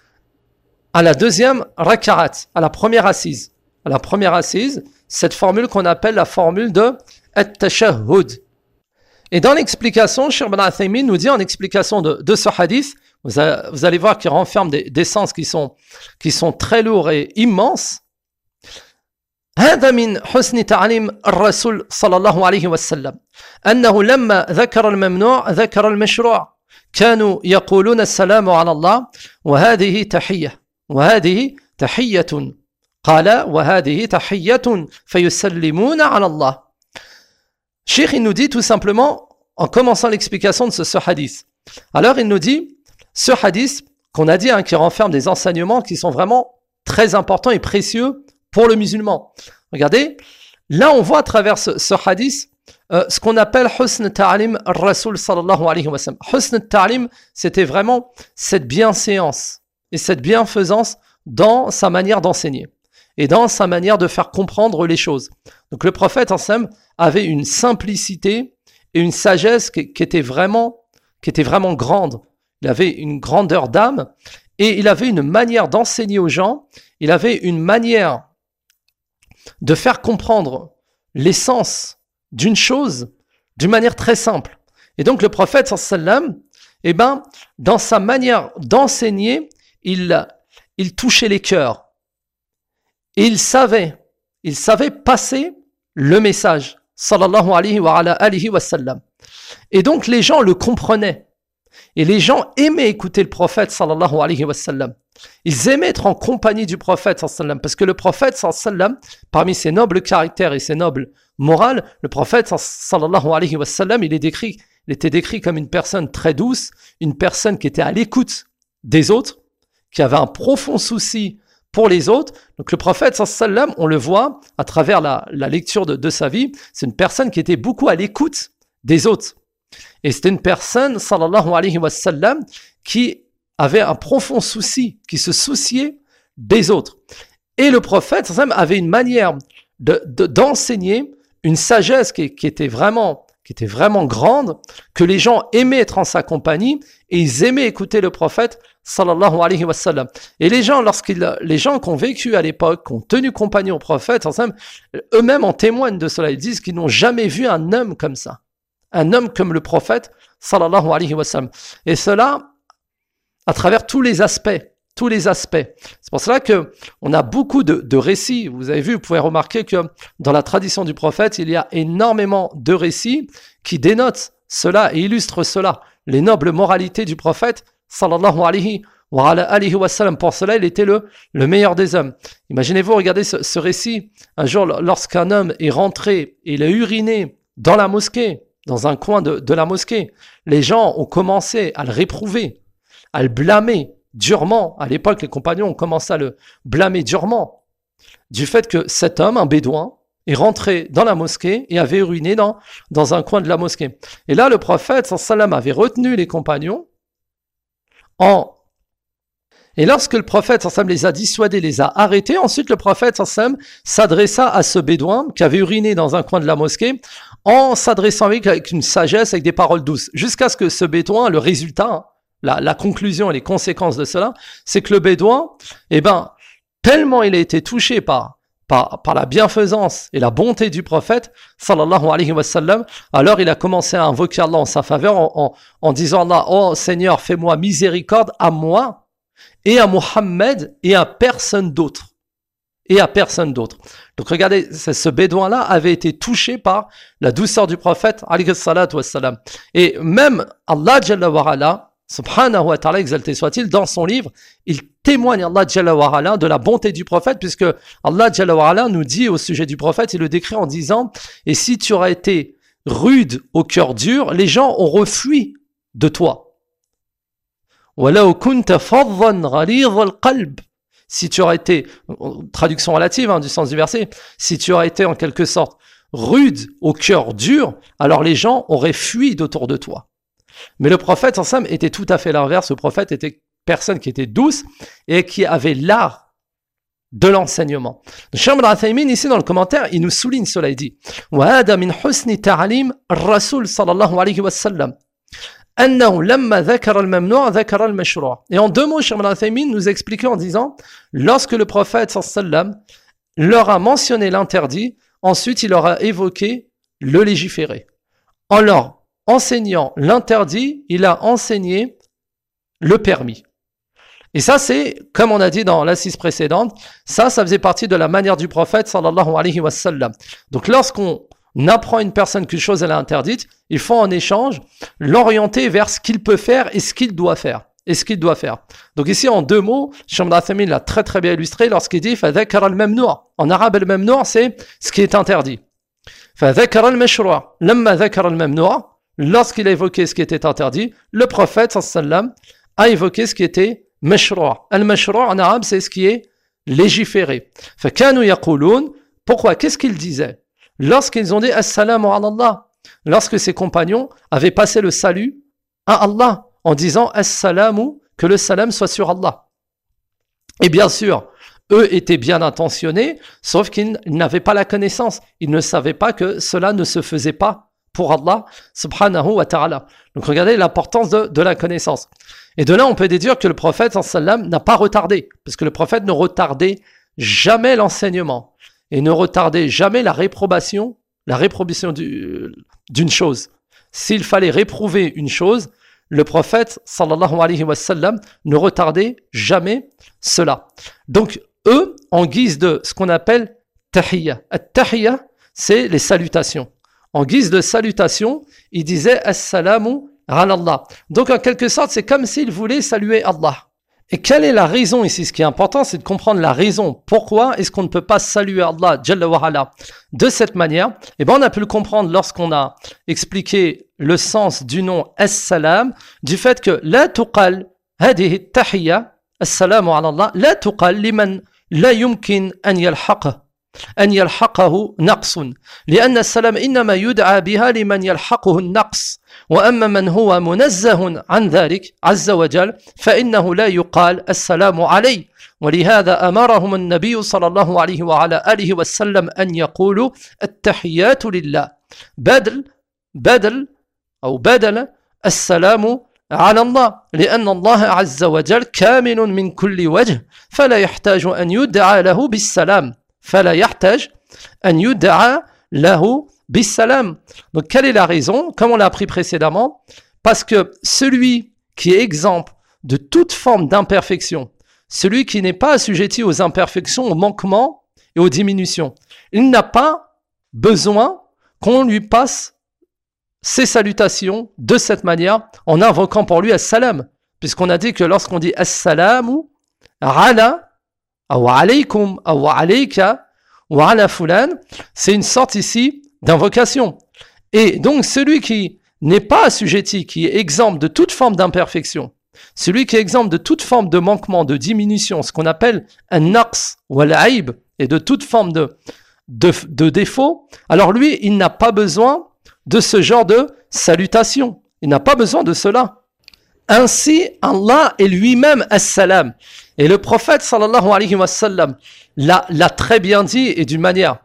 à la deuxième raka'at, à la première assise. À la première assise, cette formule qu'on appelle la formule de at-tashahhud. Et dans l'explication, Cheikh Ibn Uthaymin nous dit en explication de, de ce hadith, vous, a, vous allez voir qu'il renferme des, des sens qui sont, qui sont très lourds et immenses. هذا من حسن تعليم الرسول صلى الله عليه وسلم أنه لما ذكر الممنوع ذكر المشروع كانوا يقولون السلام على الله وهذه تحية وهذه تحية قال وهذه تحية فيسلمون على الله. Cheikh il nous dit tout simplement en commençant l'explication de ce, ce hadith. Alors il nous dit ce hadith qu'on a dit hein, qui renferme des enseignements qui sont vraiment très importants et précieux pour le musulman. Regardez, là on voit à travers ce, ce hadith euh, ce qu'on appelle husn ta'lim al-Rasul sallallahu alayhi wa sallam. Husn ta'lim, c'était vraiment cette bienséance et cette bienfaisance dans sa manière d'enseigner et dans sa manière de faire comprendre les choses. Donc le prophète en somme avait une simplicité et une sagesse qui, qui était vraiment, qui était vraiment grande. Il avait une grandeur d'âme et il avait une manière d'enseigner aux gens. Il avait une manière de faire comprendre l'essence d'une chose d'une manière très simple. Et donc le prophète sallam, eh ben, dans sa manière d'enseigner, il, il touchait les cœurs. Et il savait, il savait passer le message, sallallahu alayhi wa ala alihi wa sallam. Et donc les gens le comprenaient. Et les gens aimaient écouter le prophète sallallahu alayhi wa sallam. Ils aimaient être en compagnie du prophète sallallahu alayhi wa sallam, parce que le prophète sallallahu alayhi wa sallam, parmi ses nobles caractères et ses nobles morales, le prophète sallallahu alayhi wa sallam, il est décrit, il était décrit comme une personne très douce, une personne qui était à l'écoute des autres, qui avait un profond souci pour les autres. Donc le prophète sallallahu alayhi wa sallam, on le voit à travers la, la lecture de, de sa vie, c'est une personne qui était beaucoup à l'écoute des autres. Et c'était une personne, sallallahu alayhi wa sallam, qui avait un profond souci, qui se souciait des autres. Et le prophète, sallallahu alayhi wa sallam, avait une manière de, de, d'enseigner une sagesse qui, qui était vraiment, qui était vraiment grande, que les gens aimaient être en sa compagnie, et ils aimaient écouter le prophète, sallallahu alayhi wa sallam. Et les gens, lorsqu'ils, les gens qui ont vécu à l'époque, qui ont tenu compagnie au prophète, sallallahu alayhi wa sallam, eux-mêmes en témoignent de cela. Ils disent qu'ils n'ont jamais vu un homme comme ça. Un homme comme le prophète, sallallahu alayhi wa sallam. Et cela, à travers tous les aspects, tous les aspects. C'est pour cela que on a beaucoup de, de récits. Vous avez vu, vous pouvez remarquer que dans la tradition du prophète, il y a énormément de récits qui dénotent cela et illustrent cela. Les nobles moralités du prophète, sallallahu alayhi wa alayhi wa sallam. Pour cela, il était le, le meilleur des hommes. Imaginez-vous, regardez ce, ce récit. Un jour, lorsqu'un homme est rentré et il a uriné dans la mosquée, dans un coin de, de la mosquée, les gens ont commencé à le réprouver, à le blâmer durement. À l'époque, les compagnons ont commencé à le blâmer durement du fait que cet homme, un bédouin, est rentré dans la mosquée et avait uriné dans, dans un coin de la mosquée. Et là, le prophète, sallallahu alayhi wa sallam, avait retenu les compagnons en... Et lorsque le prophète, sallallahu alayhi wa sallam, les a dissuadés, les a arrêtés, ensuite le prophète, sallallahu alayhi wa sallam, s'adressa à ce bédouin qui avait uriné dans un coin de la mosquée en s'adressant avec, avec une sagesse, avec des paroles douces, jusqu'à ce que ce bédouin, le résultat, hein, la, la conclusion et les conséquences de cela, c'est que le bédouin, eh ben, tellement il a été touché par, par, par la bienfaisance et la bonté du prophète, sallallahu alayhi wa sallam, alors il a commencé à invoquer Allah en sa faveur en, en, en disant Allah, oh Seigneur, fais-moi miséricorde à moi et à Muhammad et à personne d'autre. Et à personne d'autre. Donc regardez, ce bédouin-là avait été touché par la douceur du prophète, alayhi salatu wassalam. Et même Allah Jalla wa ala, subhanahu wa ta'ala, exalté soit-il, dans son livre, il témoigne, Allah Jalla wa ala, de la bonté du prophète, puisque Allah Jalla wa ala nous dit au sujet du prophète, il le décrit en disant, et si tu aurais été rude au cœur dur, les gens auraient fui de toi. وَلَوْ كُنْتَ فَضًّا غَلِيظَ الْقَلْبِ. Si tu aurais été, traduction relative hein, du sens du verset, si tu aurais été en quelque sorte rude au cœur dur, alors les gens auraient fui d'autour de toi. Mais le prophète, en somme, était tout à fait l'inverse. Le prophète était une personne qui était douce et qui avait l'art de l'enseignement. Cheikh Ibn Uthaymin, ici dans le commentaire, il nous souligne cela, il dit « وَهَذَا مِنْ حُسْنِ تَعْلِيمِ الرَّسُولِ صلى الله عليه وسلم أنه لما ذكر الممنوع ذكر المشروع. » Et en deux mots, Cheikh Ibn Uthaymin nous expliquait en disant, lorsque le prophète sallallahu alayhi wa sallam leur a mentionné l'interdit, ensuite il leur a évoqué le légiféré. En leur enseignant l'interdit, il a enseigné le permis. Et ça, c'est, comme on a dit dans l'assise précédente, ça, ça faisait partie de la manière du prophète sallallahu alayhi wa sallam. Donc lorsqu'on on apprend à une personne qu'une chose elle est interdite, il faut en échange l'orienter vers ce qu'il peut faire et ce qu'il doit faire. Et ce qu'il doit faire. Donc ici, en deux mots, Cheikh Ibn Uthaymin l'a très très bien illustré lorsqu'il dit « فَذَكَرَ الْمَمْنُوعَ ». En arabe, le mamnou' c'est ce qui est interdit. « فَذَكَرَ الْمَشْرُوعَ ». لَمَّا ذَكَرَ الْمَمْنُوعَ. Lorsqu'il a évoqué ce qui était interdit, le prophète sallallahu alayhi wa sallam a évoqué ce qui était mashrou'. Al-mashrou' en arabe, c'est ce qui est légiféré. « فَكَانُوا يَقُولُونَ ». Pourquoi? Qu'est-ce qu'ils disaient? Lorsqu'ils ont dit « Assalamu ala Allah », lorsque ses compagnons avaient passé le salut à Allah, en disant « Assalamu », que le salam soit sur Allah. Et bien sûr, eux étaient bien intentionnés, sauf qu'ils n'avaient pas la connaissance. Ils ne savaient pas que cela ne se faisait pas pour Allah, subhanahu wa ta'ala. Donc regardez l'importance de, de la connaissance. Et de là, on peut déduire que le prophète, sallam, n'a pas retardé, parce que le prophète ne retardait jamais l'enseignement. Et ne retardez jamais la réprobation, la réprobation du, d'une chose. S'il fallait réprouver une chose, le prophète, sallallahu alayhi wa sallam, ne retardait jamais cela. Donc, eux, en guise de ce qu'on appelle tahiyya. At-tahiyya, c'est les salutations. En guise de salutation, ils disaient « Assalamu ala Allah. Donc en quelque sorte, c'est comme s'il voulait saluer Allah. Et quelle est la raison ici? Ce qui est important, c'est de comprendre la raison. Pourquoi est-ce qu'on ne peut pas saluer Allah Jalla wa ala de cette manière? Eh bien, on a pu le comprendre lorsqu'on a expliqué le sens du nom As-Salam, du fait que la tuqal hadihi tahiyya As-Salamu ala Allah, la tuqal liman la yumkin an yalhaqah. أن يلحقه نقص لأن السلام إنما يدعى بها لمن يلحقه النقص وأما من هو منزه عن ذلك عز وجل فإنه لا يقال السلام عليه ولهذا أمرهم النبي صلى الله عليه وعلى آله وسلم أن يقولوا التحيات لله بدل بدل أو بدل السلام على الله لأن الله عز وجل كامل من كل وجه فلا يحتاج أن يدعى له بالسلام فلا يحتاج أن يدعى له بالسلام. Donc quelle est la raison? Comme on l'a appris précédemment, parce que celui qui est exempt de toute forme d'imperfection, celui qui n'est pas assujetti aux imperfections, aux manquements et aux diminutions, il n'a pas besoin qu'on lui passe ses salutations de cette manière en invoquant pour lui as-salam, puisqu'on a dit que lorsqu'on dit as-salamu ala ou alaykum ou alayka ou ala fulan, c'est une sorte ici d'invocation. Et donc celui qui n'est pas assujetti, qui est exempt de toute forme d'imperfection, celui qui est exempt de toute forme de manquement, de diminution, ce qu'on appelle un naqs ou al-aib, et de toute forme de, de, de défaut, alors lui, il n'a pas besoin de ce genre de salutation. Il n'a pas besoin de cela. Ainsi, Allah est lui-même as-salam. Et le prophète sallallahu alayhi wa sallam l'a, l'a très bien dit et d'une manière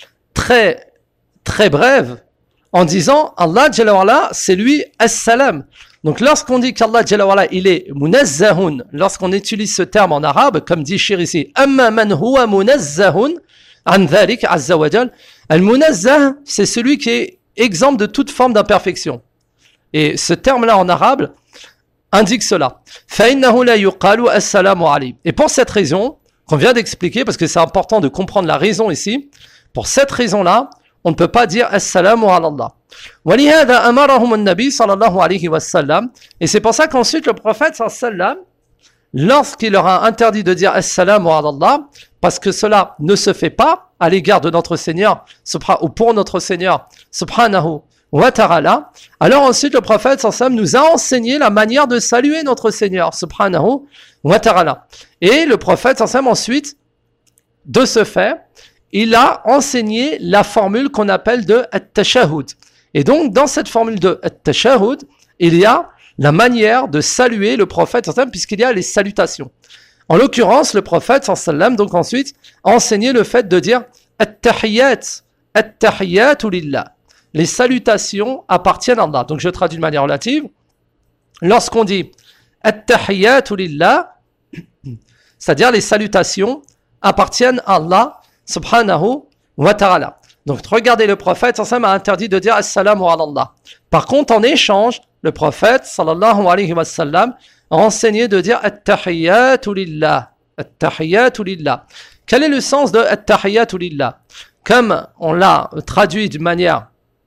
très, très brève en disant Allah Jalla wa ala, c'est lui as-salam. Donc lorsqu'on dit qu'Allah Jalla wa ala, il est munazzahun, lorsqu'on utilise ce terme en arabe, comme dit Shir ici, amma man huwa munazzahun an dhalik azza wa jal, al-munazzah, c'est celui qui est exempt de toute forme d'imperfection. Et ce terme-là en arabe indique cela. فَإِنَّهُ لَا يُقَالُ السَّلَامُ عَلَيْهِ. Et pour cette raison, qu'on vient d'expliquer, parce que c'est important de comprendre la raison ici, pour cette raison-là, on ne peut pas dire As-salamu ala Allah. وَلِهَذَا أَمَرَهُمُ النَّبِي صلى الله عليه وسلم. Et c'est pour ça qu'ensuite le prophète sallallahu alayhi wa sallam, lorsqu'il leur a interdit de dire As-salamu ala Allah, parce que cela ne se fait pas à l'égard de notre Seigneur, ou pour notre Seigneur, subhanahu wa ta'ala, alors ensuite le prophète sallallahu alayhi wa sallam nous a enseigné la manière de saluer notre Seigneur, subhanahu wa ta'ala. Et le prophète sallallahu alayhi wa sallam ensuite, de ce fait, il a enseigné la formule qu'on appelle de at-tashahhud. Et donc, dans cette formule de at-tashahhud, il y a la manière de saluer le prophète sallallahu alayhi wa sallam, puisqu'il y a les salutations. En l'occurrence, le prophète sallallahu alayhi wa sallam, donc ensuite, a enseigné le fait de dire at-tahiyyat, at-tahiyyatu lillah. Les salutations appartiennent à Allah. Donc je traduis de manière relative. Lorsqu'on dit at-tahiyyatu lillah, c'est-à-dire les salutations appartiennent à Allah subhanahu wa ta'ala. Donc regardez, le prophète sallallahu alayhi wa sallam a interdit de dire as-salamu ala Allah. Par contre, en échange, le prophète sallallahu alayhi wa sallam a enseigné de dire at-tahiyyatu lillah. At-tahiyyatu lillah. Quel est le sens de at-tahiyyatu lillah? Comme on l'a traduit d'une manière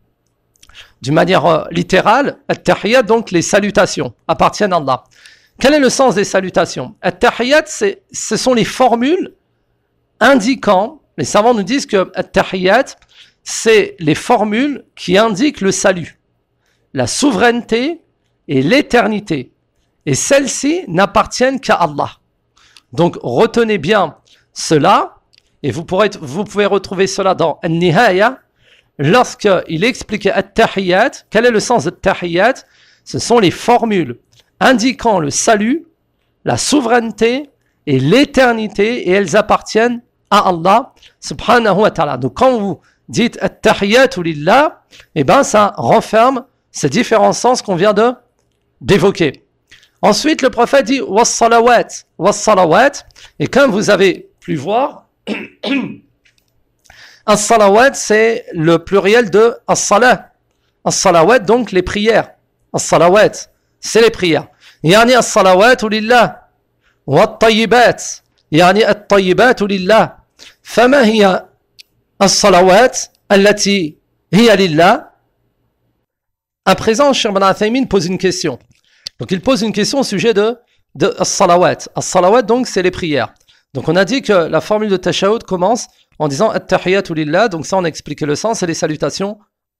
d'une manière euh, littérale, at-tahiyyat, donc les salutations appartiennent à Allah. Quel est le sens des salutations? At-tahiyyat, c'est, ce sont les formules indiquant, les savants nous disent que at-tahiyyat, c'est les formules qui indiquent le salut, la souveraineté et l'éternité. Et celles-ci n'appartiennent qu'à Allah. Donc retenez bien cela, et vous, pourrez, vous pouvez retrouver cela dans An-Nihaya, lorsqu'il expliquait at-tahiyyat. Quel est le sens de at-tahiyyat? Ce sont les formules indiquant le salut, la souveraineté et l'éternité, et elles appartiennent à Allah subhanahu wa ta'ala. Donc quand vous dites at-tahiyyatu lillah, eh ben ça renferme ces différents sens qu'on vient de d'évoquer. Ensuite, le prophète dit was-salawat, was-salawat, et comme vous avez pu voir, as-salawat, c'est le pluriel de as-salah. As-salawat, donc les prières. As-salawat, c'est les prières. Yani as-salawatu lillah. Wa at-tayyibat. Yani at-tayyibatu lillah. Fama hiya as-salawat allati hiya lillah. À présent, Cheikh Ibn Uthaymin pose une question. Donc il pose une question au sujet de, de as-salawat. As-salawat, donc, c'est les prières. Donc on a dit que la formule de tashahhud commence en disant at-tahiyyatu lillah. Donc ça, on a expliqué le sens, c'est les salutations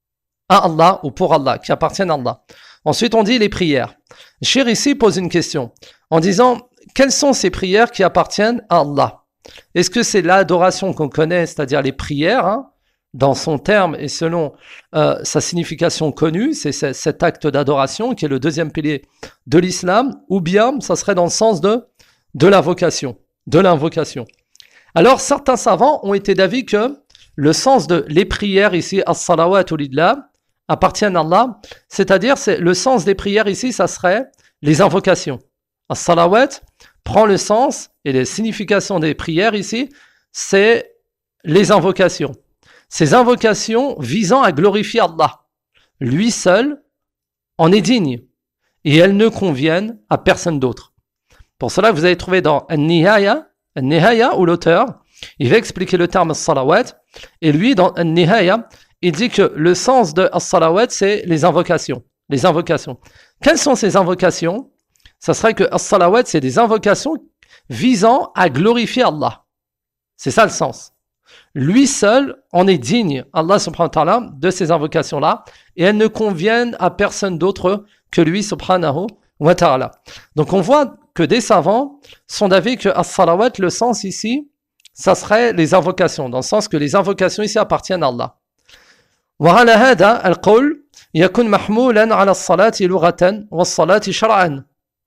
à Allah ou pour Allah, qui appartiennent à Allah. Ensuite, on dit les prières. Cheikh ici pose une question en disant quelles sont ces prières qui appartiennent à Allah? Est-ce que c'est l'adoration qu'on connaît, c'est-à-dire les prières, hein, dans son terme et selon euh, sa signification connue, c'est cet acte d'adoration qui est le deuxième pilier de l'islam, ou bien ça serait dans le sens de, de l'invocation, de l'invocation. Alors certains savants ont été d'avis que le sens de les prières ici, as-salawatu lillah, appartiennent à Allah, c'est-à-dire c'est le sens des prières ici, ça serait les invocations. As-salawat prend le sens et les significations des prières ici, c'est les invocations. Ces invocations visant à glorifier Allah. Lui seul en est digne et elles ne conviennent à personne d'autre. Pour cela, vous avez trouvé dans An-Nihaya, An-Nihaya où l'auteur, il va expliquer le terme as-salawat et lui dans An-Nihaya, il dit que le sens de as-salawat c'est les invocations. Les invocations. Quelles sont ces invocations? Ça serait que as-salawat c'est des invocations visant à glorifier Allah. C'est ça le sens. Lui seul en est digne, Allah subhanahu wa ta'ala, de ces invocations-là, et elles ne conviennent à personne d'autre que lui subhanahu wa ta'ala. Donc on voit que des savants sont d'avis que as-salawat, le sens ici, ça serait les invocations, dans le sens que les invocations ici appartiennent à Allah. وعلى هذا القول يكون محمولا على الصلاة لغة والصلاة شرعا.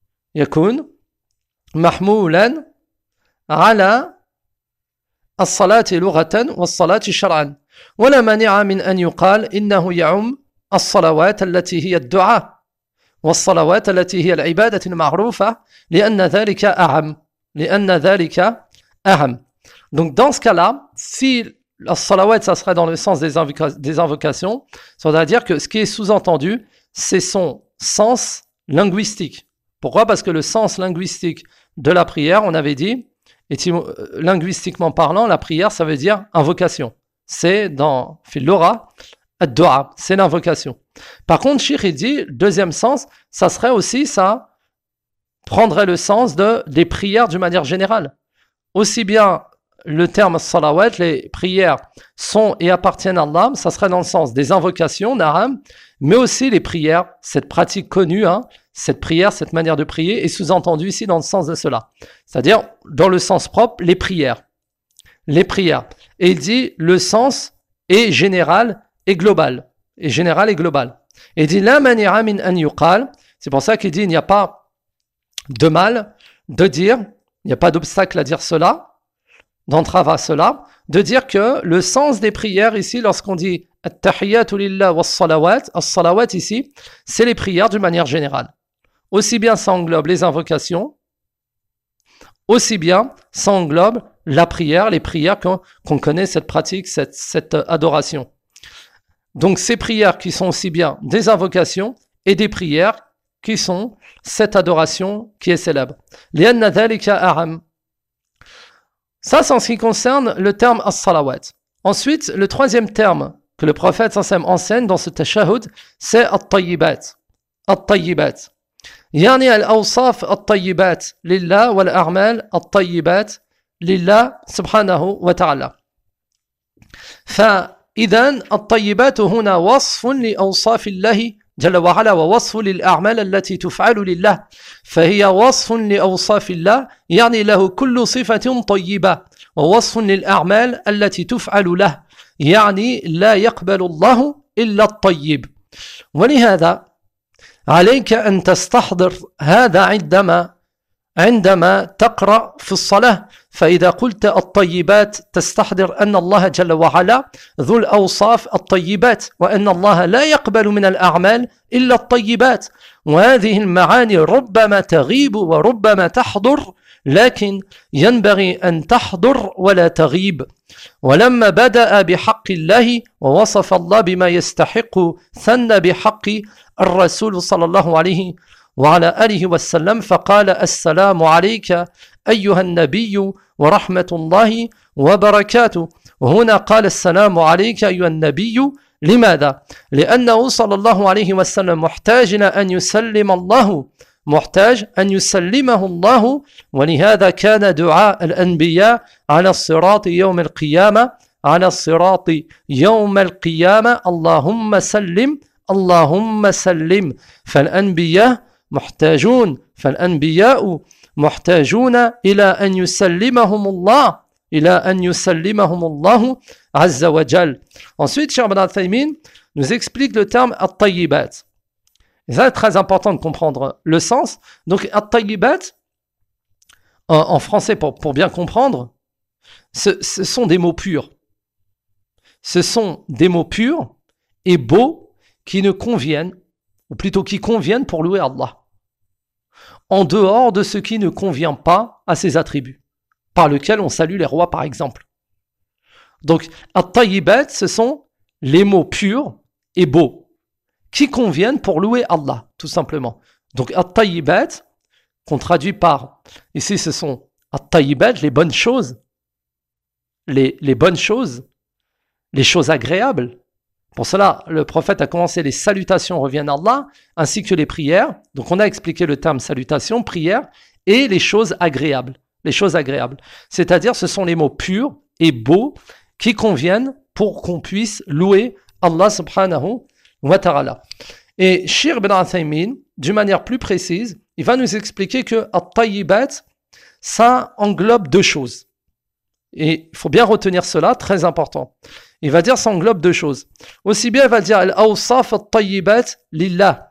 يكون محمولا على الصلاة لغة والصلاة شرعا ولا مانع من أن يقال إنه يعم الصلوات التي هي الدعاء والصلوات التي هي العبادة المعروفة لأن ذلك أعم لأن ذلك أهم. Donc dans ce cas-là, si la salawat ça serait dans le sens des, invoca- des invocations, ça veut dire que ce qui est sous-entendu, c'est son sens linguistique. Pourquoi? Parce que le sens linguistique de la prière, on avait dit, et linguistiquement parlant, la prière, ça veut dire invocation. C'est dans Philora, ad-du'a, c'est l'invocation. Par contre, Cheikh il dit, deuxième sens, ça serait aussi, ça prendrait le sens de, des prières d'une manière générale. Aussi bien le terme salawat, les prières sont et appartiennent à Allah, ça serait dans le sens des invocations, naram, mais aussi les prières, cette pratique connue, hein, cette prière, cette manière de prier est sous-entendue ici dans le sens de cela. C'est-à-dire, dans le sens propre, les prières. Les prières. Et il dit, le sens est général et global. Et général et global. Et il dit, la manière min an yuqal, c'est pour ça qu'il dit, il n'y a pas de mal de dire, il n'y a pas d'obstacle à dire cela, d'entrave à cela, de dire que le sens des prières ici, lorsqu'on dit at-tahiyyatu lillah was-salawat, as-salawat ici, c'est les prières d'une manière générale. Aussi bien ça englobe les invocations, aussi bien ça englobe la prière, les prières qu'on, qu'on connaît, cette pratique, cette, cette adoration. Donc ces prières qui sont aussi bien des invocations et des prières qui sont cette adoration qui est célèbre. لأن ذلك أعم. Ça, c'est en ce qui concerne le terme as-salawat. Ensuite, le troisième terme que le prophète enseigne dans ce tashahhud, c'est at-tayyibat. At-tayyibat. يعني الأوصاف الطيبات لله والأعمال الطيبات لله سبحانه وتعالى. فإذا الطيبات هنا وصف لأوصاف الله جل وعلا ووصف للأعمال التي تفعل لله، فهي وصف لأوصاف الله يعني له كل صفة طيبة، ووصف للأعمال التي تفعل له يعني لا يقبل الله إلا الطيب. ولهذا عليك أن تستحضر هذا عندما عندما تقرأ في الصلاة، فإذا قلت الطيبات تستحضر أن الله جل وعلا ذو الأوصاف الطيبات، وأن الله لا يقبل من الأعمال إلا الطيبات، وهذه المعاني ربما تغيب وربما تحضر، لكن ينبغي أن تحضر ولا تغيب. ولما بدأ بحق الله ووصف الله بما يستحق ثنى بحق الرسول صلى الله عليه وعلى آله وسلم فقال السلام عليك أيها النبي ورحمة الله وبركاته. وهنا قال السلام عليك أيها النبي لماذا؟ لأنه صلى الله عليه وسلم محتاج إلى أن يسلم الله محتاج أن يسلمه الله ولهذا كان دعاء الأنبياء على الصراط يوم القيامة على الصراط يوم القيامة اللهم سلم اللهم سلم فالأنبياء محتاجون فالأنبياء محتاجون إلى أن يسلمهم الله إلى أن يسلمهم الله عز وجل. Ensuite, Cheikh Ibn Uthaymin nous explique le terme at-tayyibat. Et ça, c'est très important de comprendre le sens. Donc, at-tayyibat, en, en français, pour, pour bien comprendre, ce, ce sont des mots purs. Ce sont des mots purs et beaux qui ne conviennent, ou plutôt qui conviennent pour louer Allah, en dehors de ce qui ne convient pas à ses attributs, par lequel on salue les rois, par exemple. Donc, at-tayyibat, ce sont les mots purs et beaux, qui conviennent pour louer Allah, tout simplement. Donc, at-tayyibat, qu'on traduit par, ici ce sont at-tayyibat, les bonnes choses, les, les bonnes choses, les choses agréables. Pour cela, le prophète a commencé les salutations reviennent à Allah, ainsi que les prières. Donc, on a expliqué le terme salutation, prière, et les choses agréables. Les choses agréables. C'est-à-dire, ce sont les mots purs et beaux qui conviennent pour qu'on puisse louer Allah subhanahu wa ta'ala. Et Cheikh Ibn Uthaymin, d'une manière plus précise, il va nous expliquer que at-tayyibat, ça englobe deux choses. Et il faut bien retenir cela, très important. Il va dire ça englobe deux choses. Aussi bien, il va dire al-awsaf at-tayyibat lillah.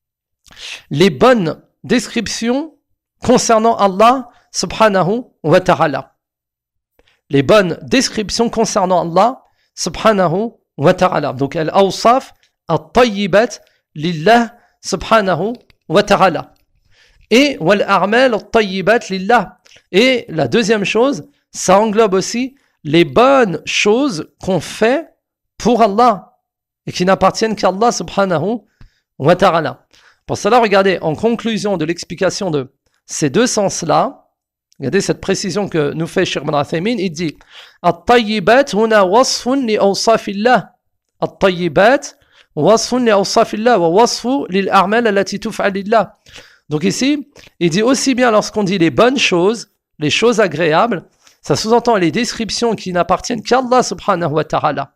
Les bonnes descriptions concernant Allah subhanahu wa ta'ala. Les bonnes descriptions concernant Allah subhanahu wa ta'ala. Donc, al-awsaf at-tayyibat lillah subhanahu wa ta'ala. Et wal-a'mal at-tayyibat lillah. Et la deuxième chose, ça englobe aussi les bonnes choses qu'on fait pour Allah et qui n'appartiennent qu'à Allah subhanahu wa ta'ala. Pour cela, regardez, en conclusion de l'explication de ces deux sens-là, regardez cette précision que nous fait Cheikh Ibn Uthaymin, il dit At-tayyibat huna wasfun li awsafillah. At-tayyibat wasfun li awsafillah wa wasfu lil a'mal allati tuf'al lillah. Donc ici, il dit aussi bien lorsqu'on dit les bonnes choses, les choses agréables, ça sous-entend les descriptions qui n'appartiennent qu'à Allah subhanahu wa ta'ala.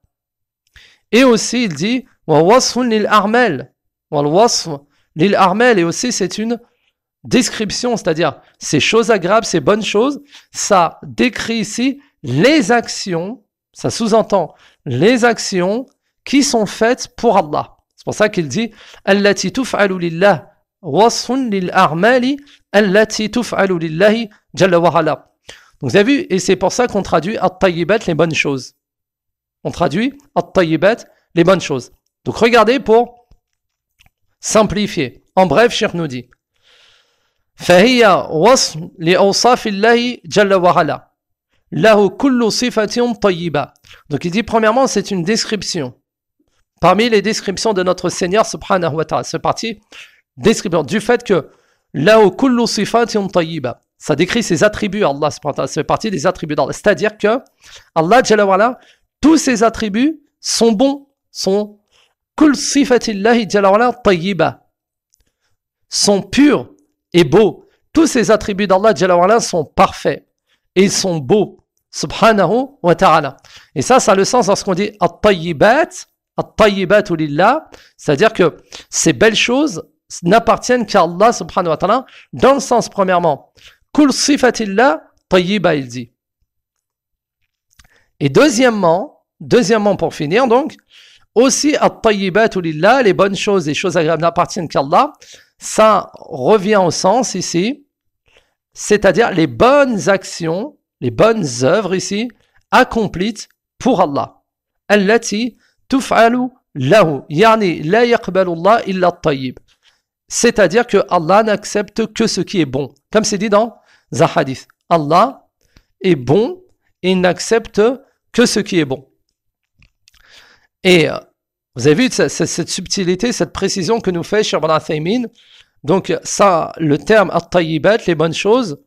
Et aussi, il dit wa wasfun lil a'mal. Wa wasf lil a'mal, et aussi c'est une description, c'est-à-dire ces choses agréables, ces bonnes choses, ça décrit ici les actions, ça sous-entend les actions qui sont faites pour Allah. C'est pour ça qu'il dit allati tuf'alu lillah wasfun lil a'mali allati tuf'alu lillahi jalla wa ala. Donc vous avez vu, et c'est pour ça qu'on traduit at-tayyibat, les bonnes choses. On traduit at-tayyibat, les bonnes choses. Donc regardez pour simplifier. En bref, Cheikh nous dit فهي وصف لأوصاف الله جل وعلا له كل صفة طيبة. Donc il dit premièrement c'est une description parmi les descriptions de notre Seigneur subhanahu wa ta'ala. C'est parti description du fait que له كل صفة طيبة. Ça décrit ses attributs à Allah subhanahu wa ta'ala. C'est partie des attributs d'Allah. C'est-à-dire que Allah jalla wa ala, tous ses attributs sont bons, sont كل صفة الله جل وعلا طيبة, sont purs et beau. Tous ces attributs d'Allah Jalla wa ala sont parfaits et ils sont beaux, subhanahu wa ta'ala. Et ça, ça a le sens lorsqu'on dit at-tayyibat, at-tayyibatu lillah, c'est-à-dire que ces belles choses n'appartiennent qu'à Allah subhanahu wa ta'ala, dans le sens premièrement, kul sifatillah tayyiba, il dit. Et deuxièmement, deuxièmement pour finir donc, aussi at-tayyibatu lillah, les bonnes choses, les choses agréables n'appartiennent qu'à Allah. Ça revient au sens ici, c'est-à-dire les bonnes actions, les bonnes œuvres ici, accomplies pour Allah. Allati tuf'alu lahu, yani la yaqbalu Allah illa at-tayyib. C'est-à-dire que Allah n'accepte que ce qui est bon. Comme c'est dit dans un hadith. Allah est bon et il n'accepte que ce qui est bon. Et vous avez vu cette, cette subtilité, cette précision que nous fait Cheikh Ibn Uthaymin. Donc ça, le terme at-tayyibat, les bonnes choses,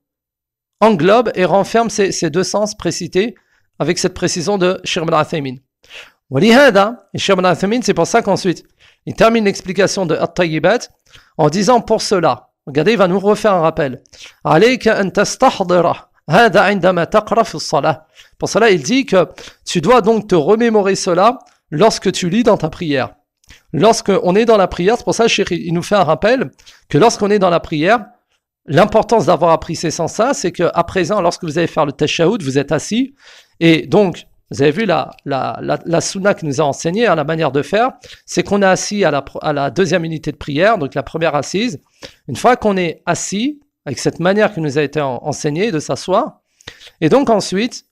englobe et renferme ces, ces deux sens précités avec cette précision de Cheikh Ibn Uthaymin. Walihada, et Cheikh Ibn Uthaymin, c'est pour ça qu'ensuite, il termine l'explication de At-Tayyibat en disant pour cela, regardez, il va nous refaire un rappel. Alayka an tastahdira hada indama taqra fi as-salah. Pour cela, il dit que tu dois donc te remémorer cela lorsque tu lis dans ta prière. Lorsqu'on est dans la prière, c'est pour ça que il nous fait un rappel que lorsqu'on est dans la prière, l'importance d'avoir appris ces sens-là, c'est qu'à présent, lorsque vous allez faire le tashahhud, vous êtes assis, et donc, vous avez vu la, la, la, la sunna qui nous a enseigné, hein, la manière de faire, c'est qu'on est assis à la, à la deuxième unité de prière, donc la première assise. Une fois qu'on est assis, avec cette manière qui nous a été enseignée de s'asseoir, et donc ensuite,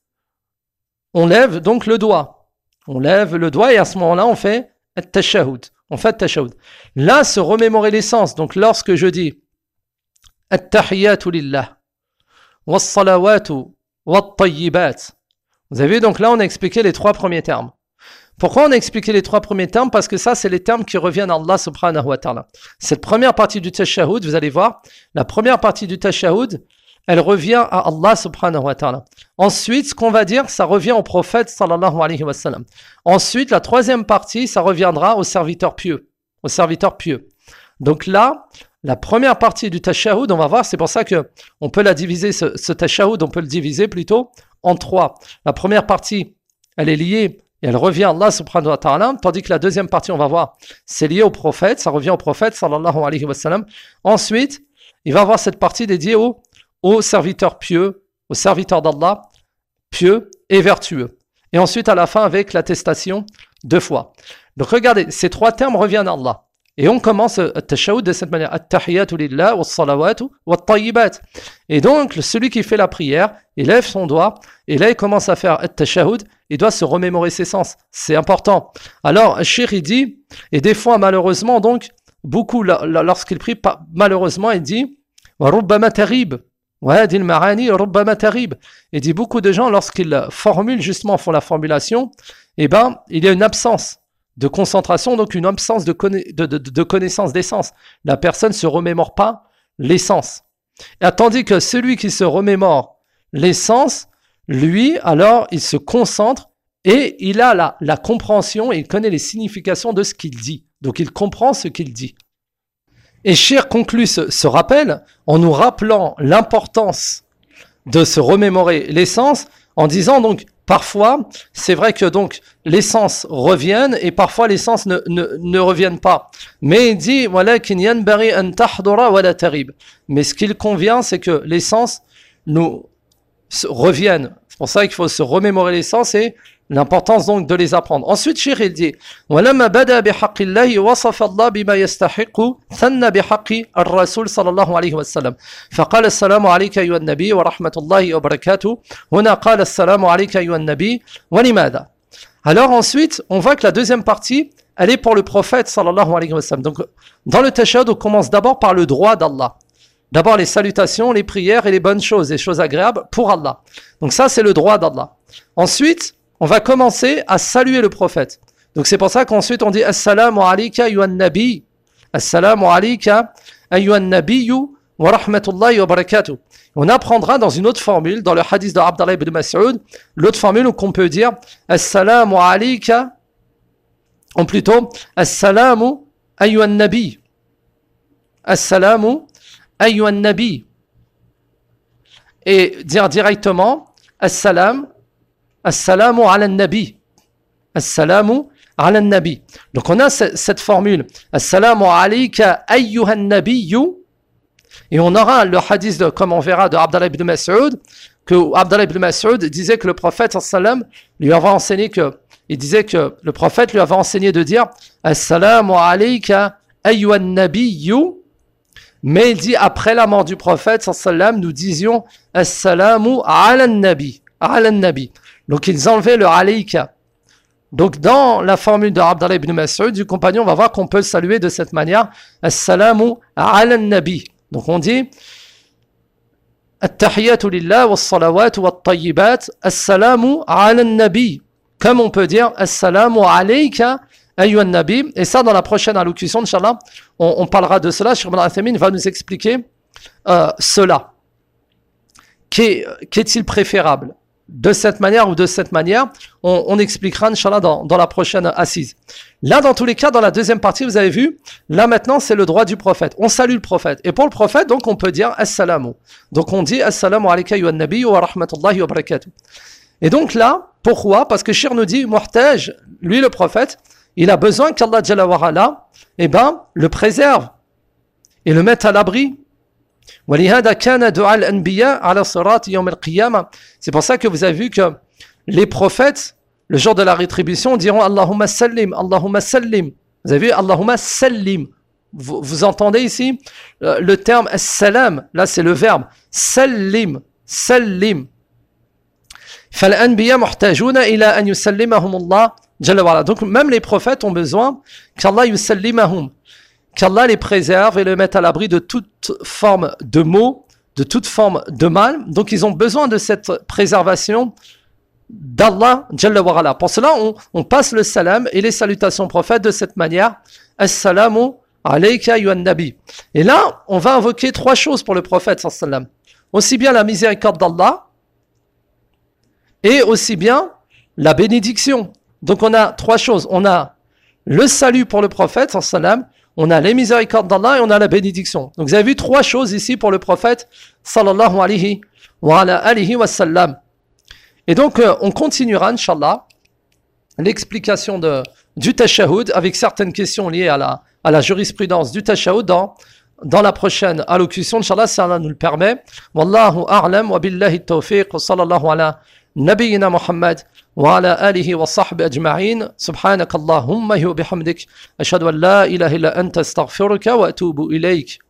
on lève donc le doigt. On lève le doigt, et à ce moment-là, on fait at-tashahhud. On fait at-tashahhud. Là, se remémorer l'essence. Donc, lorsque je dis at-tahiyyatu lillah, was-salawatu, wat-tayyibat. Vous avez vu, donc là, on a expliqué les trois premiers termes. Pourquoi on a expliqué les trois premiers termes? Parce que ça, c'est les termes qui reviennent à Allah subhanahu wa ta'ala. Cette première partie du tashahhud, vous allez voir, la première partie du tashahhud, elle revient à Allah subhanahu wa ta'ala. Ensuite, ce qu'on va dire, ça revient au prophète sallallahu alayhi wa sallam. Ensuite, la troisième partie, ça reviendra aux serviteurs pieux. Aux serviteurs pieux. Donc là, la première partie du tashahhud, on va voir, c'est pour ça que on peut la diviser, ce, ce tashahhud, on peut le diviser plutôt en trois. La première partie, elle est liée et elle revient à Allah subhanahu wa ta'ala, tandis que la deuxième partie, on va voir, c'est lié au prophète, ça revient au prophète sallallahu alayhi wa sallam. Ensuite, il va avoir cette partie dédiée aux, aux serviteurs pieux, aux serviteurs d'Allah, pieux et vertueux. Et ensuite, à la fin, avec l'attestation deux fois. Donc regardez, ces trois termes reviennent à Allah. Et on commence le tashahhud de cette manière. At-tahiyyatu lillah, was-salawatu, wat-tayyibat. Et donc, celui qui fait la prière, il lève son doigt, et là, il commence à faire at-tashahhud, il doit se remémorer ses sens. C'est important. Alors, Cheikh, il dit, et des fois, malheureusement, donc, beaucoup, lorsqu'il prie, malheureusement, il dit, wa rubbama tarib. Ouais, dit le marani, rubbama tarib. Il dit, beaucoup de gens, lorsqu'ils formulent, justement, font la formulation, eh ben, il y a une absence de concentration, donc une absence de, conna- de, de, de connaissance d'essence. La personne ne se remémore pas l'essence. Et tandis que celui qui se remémore l'essence, lui, alors, il se concentre et il a la, la compréhension et il connaît les significations de ce qu'il dit. Donc, il comprend ce qu'il dit. Et Cheikh conclut ce, ce rappel en nous rappelant l'importance de se remémorer l'essence en disant donc, parfois, c'est vrai que donc l'essence revienne et parfois l'essence ne, ne, ne revienne pas. Mais il dit walakin yanbaghi an tahdura wala tarib. Mais ce qu'il convient, c'est que l'essence nous revienne. C'est pour ça qu'il faut se remémorer l'essence et l'importance donc de les apprendre. Ensuite, Cheikh il dit walamma bada bihaqqi Allah wasafa Allah bima yastahiqu thanna bihaqqi ar-rasul sallallahu alayhi wa sallam. فقال السلام عليك أيها النبي ورحمة الله وبركاته. هنا قال السلام عليك أيها النبي ولماذا. Alors ensuite, on voit que la deuxième partie, elle est pour le prophète sallallahu alayhi wa sallam. Donc dans le tashahhud, on commence d'abord par le droit d'Allah. D'abord les salutations, les prières et les bonnes choses, les choses agréables pour Allah. Donc ça, c'est le droit d'Allah. Ensuite, on va commencer à saluer le prophète. Donc c'est pour ça qu'ensuite on dit Assalamu alayka ayyuhan nabi. Assalamu alayka ayyuhan nabiyyu wa rahmatullahi wa barakatuh. On apprendra dans une autre formule, dans le hadith de Abdallah ibn Mas'ud, l'autre formule où on peut dire Assalamu alayka, ou plutôt Assalamu ayyuhan nabi. Assalamu ayyuhan nabi. Et dire directement Assalam. Assalamu ala nabi. Assalamu ala nabi. Donc on a cette formule. Assalamu alayka ayyuhan nabiyyu. Et on aura le hadith, de, comme on verra, de Abdallah ibn Mas'ud, que Abdallah ibn Mas'ud disait que le prophète sallam lui avait enseigné que, il disait que le prophète lui avait enseigné de dire Assalamu alayka ayyuhan nabiyyu. Mais il dit après la mort du prophète sallam, nous disions Assalamu ala nabi. Ala nabi. Donc ils enlevaient le alayka. Donc dans la formule de Abdallah ibn Mas'ud, du compagnon, on va voir qu'on peut le saluer de cette manière. Assalamu ala nabi. Donc on dit At-tahiyyatu lillah was-salawatu wat-tayyibat. Assalamu ala nabi. Comme on peut dire Assalamu alayka ayyuhan nabi. Et ça dans la prochaine allocution, Inch'Allah, on, on parlera de cela. Cheikh Ibn Uthaymin va nous expliquer euh, cela. Qu'est, qu'est-il préférable? de cette manière ou de cette manière. On, on expliquera, Inch'Allah, dans, dans la prochaine assise. Là, dans tous les cas, dans la deuxième partie, vous avez vu, là maintenant, c'est le droit du prophète. On salue le prophète. Et pour le prophète, donc, on peut dire Assalamu. Donc, on dit Assalamu alayka wa nabi wa rahmatullahi wa barakatuh. Et donc là, pourquoi? Parce que Shir nous dit, Muhtaj, lui le prophète, il a besoin qu'Allah Jalla wa Ala, eh ben, le préserve et le mette à l'abri. C'est pour ça que vous avez vu que les prophètes, le jour de la rétribution, diront Allahumma sallim, Allahumma sallim. Vous avez vu Allahumma sallim. Vous, vous entendez ici euh, le terme salam, là c'est le verbe sallim, sallim. Donc même les prophètes ont besoin qu'Allah yusallimahum, qu'Allah les préserve et les mette à l'abri de toute forme de maux, de toute forme de mal. Donc ils ont besoin de cette préservation d'Allah Jalla wa Ala. Pour cela, on, on passe le salam et les salutations prophètes de cette manière. Assalamu alayka yuan nabi. Et là, on va invoquer trois choses pour le prophète sallam. Aussi bien la miséricorde d'Allah et aussi bien la bénédiction. Donc on a trois choses. On a le salut pour le prophète sallam, on a les miséricordes d'Allah et on a la bénédiction. Donc vous avez vu trois choses ici pour le prophète sallallahu alayhi wa ala alihi wa sallam. Et donc euh, on continuera Inch'Allah l'explication de, du tashahhud avec certaines questions liées à la, à la jurisprudence du tashahhud dans, dans la prochaine allocution. Inch'Allah, si Allah nous le permet. Wallahu a'lam wa billahi tawfiq wa sallallahu ala nabiyyina Muhammad وعلى آله وصحبه أجمعين سبحانك اللهم وبحمدك أشهد أن لا إله إلا أنت استغفرك وأتوب إليك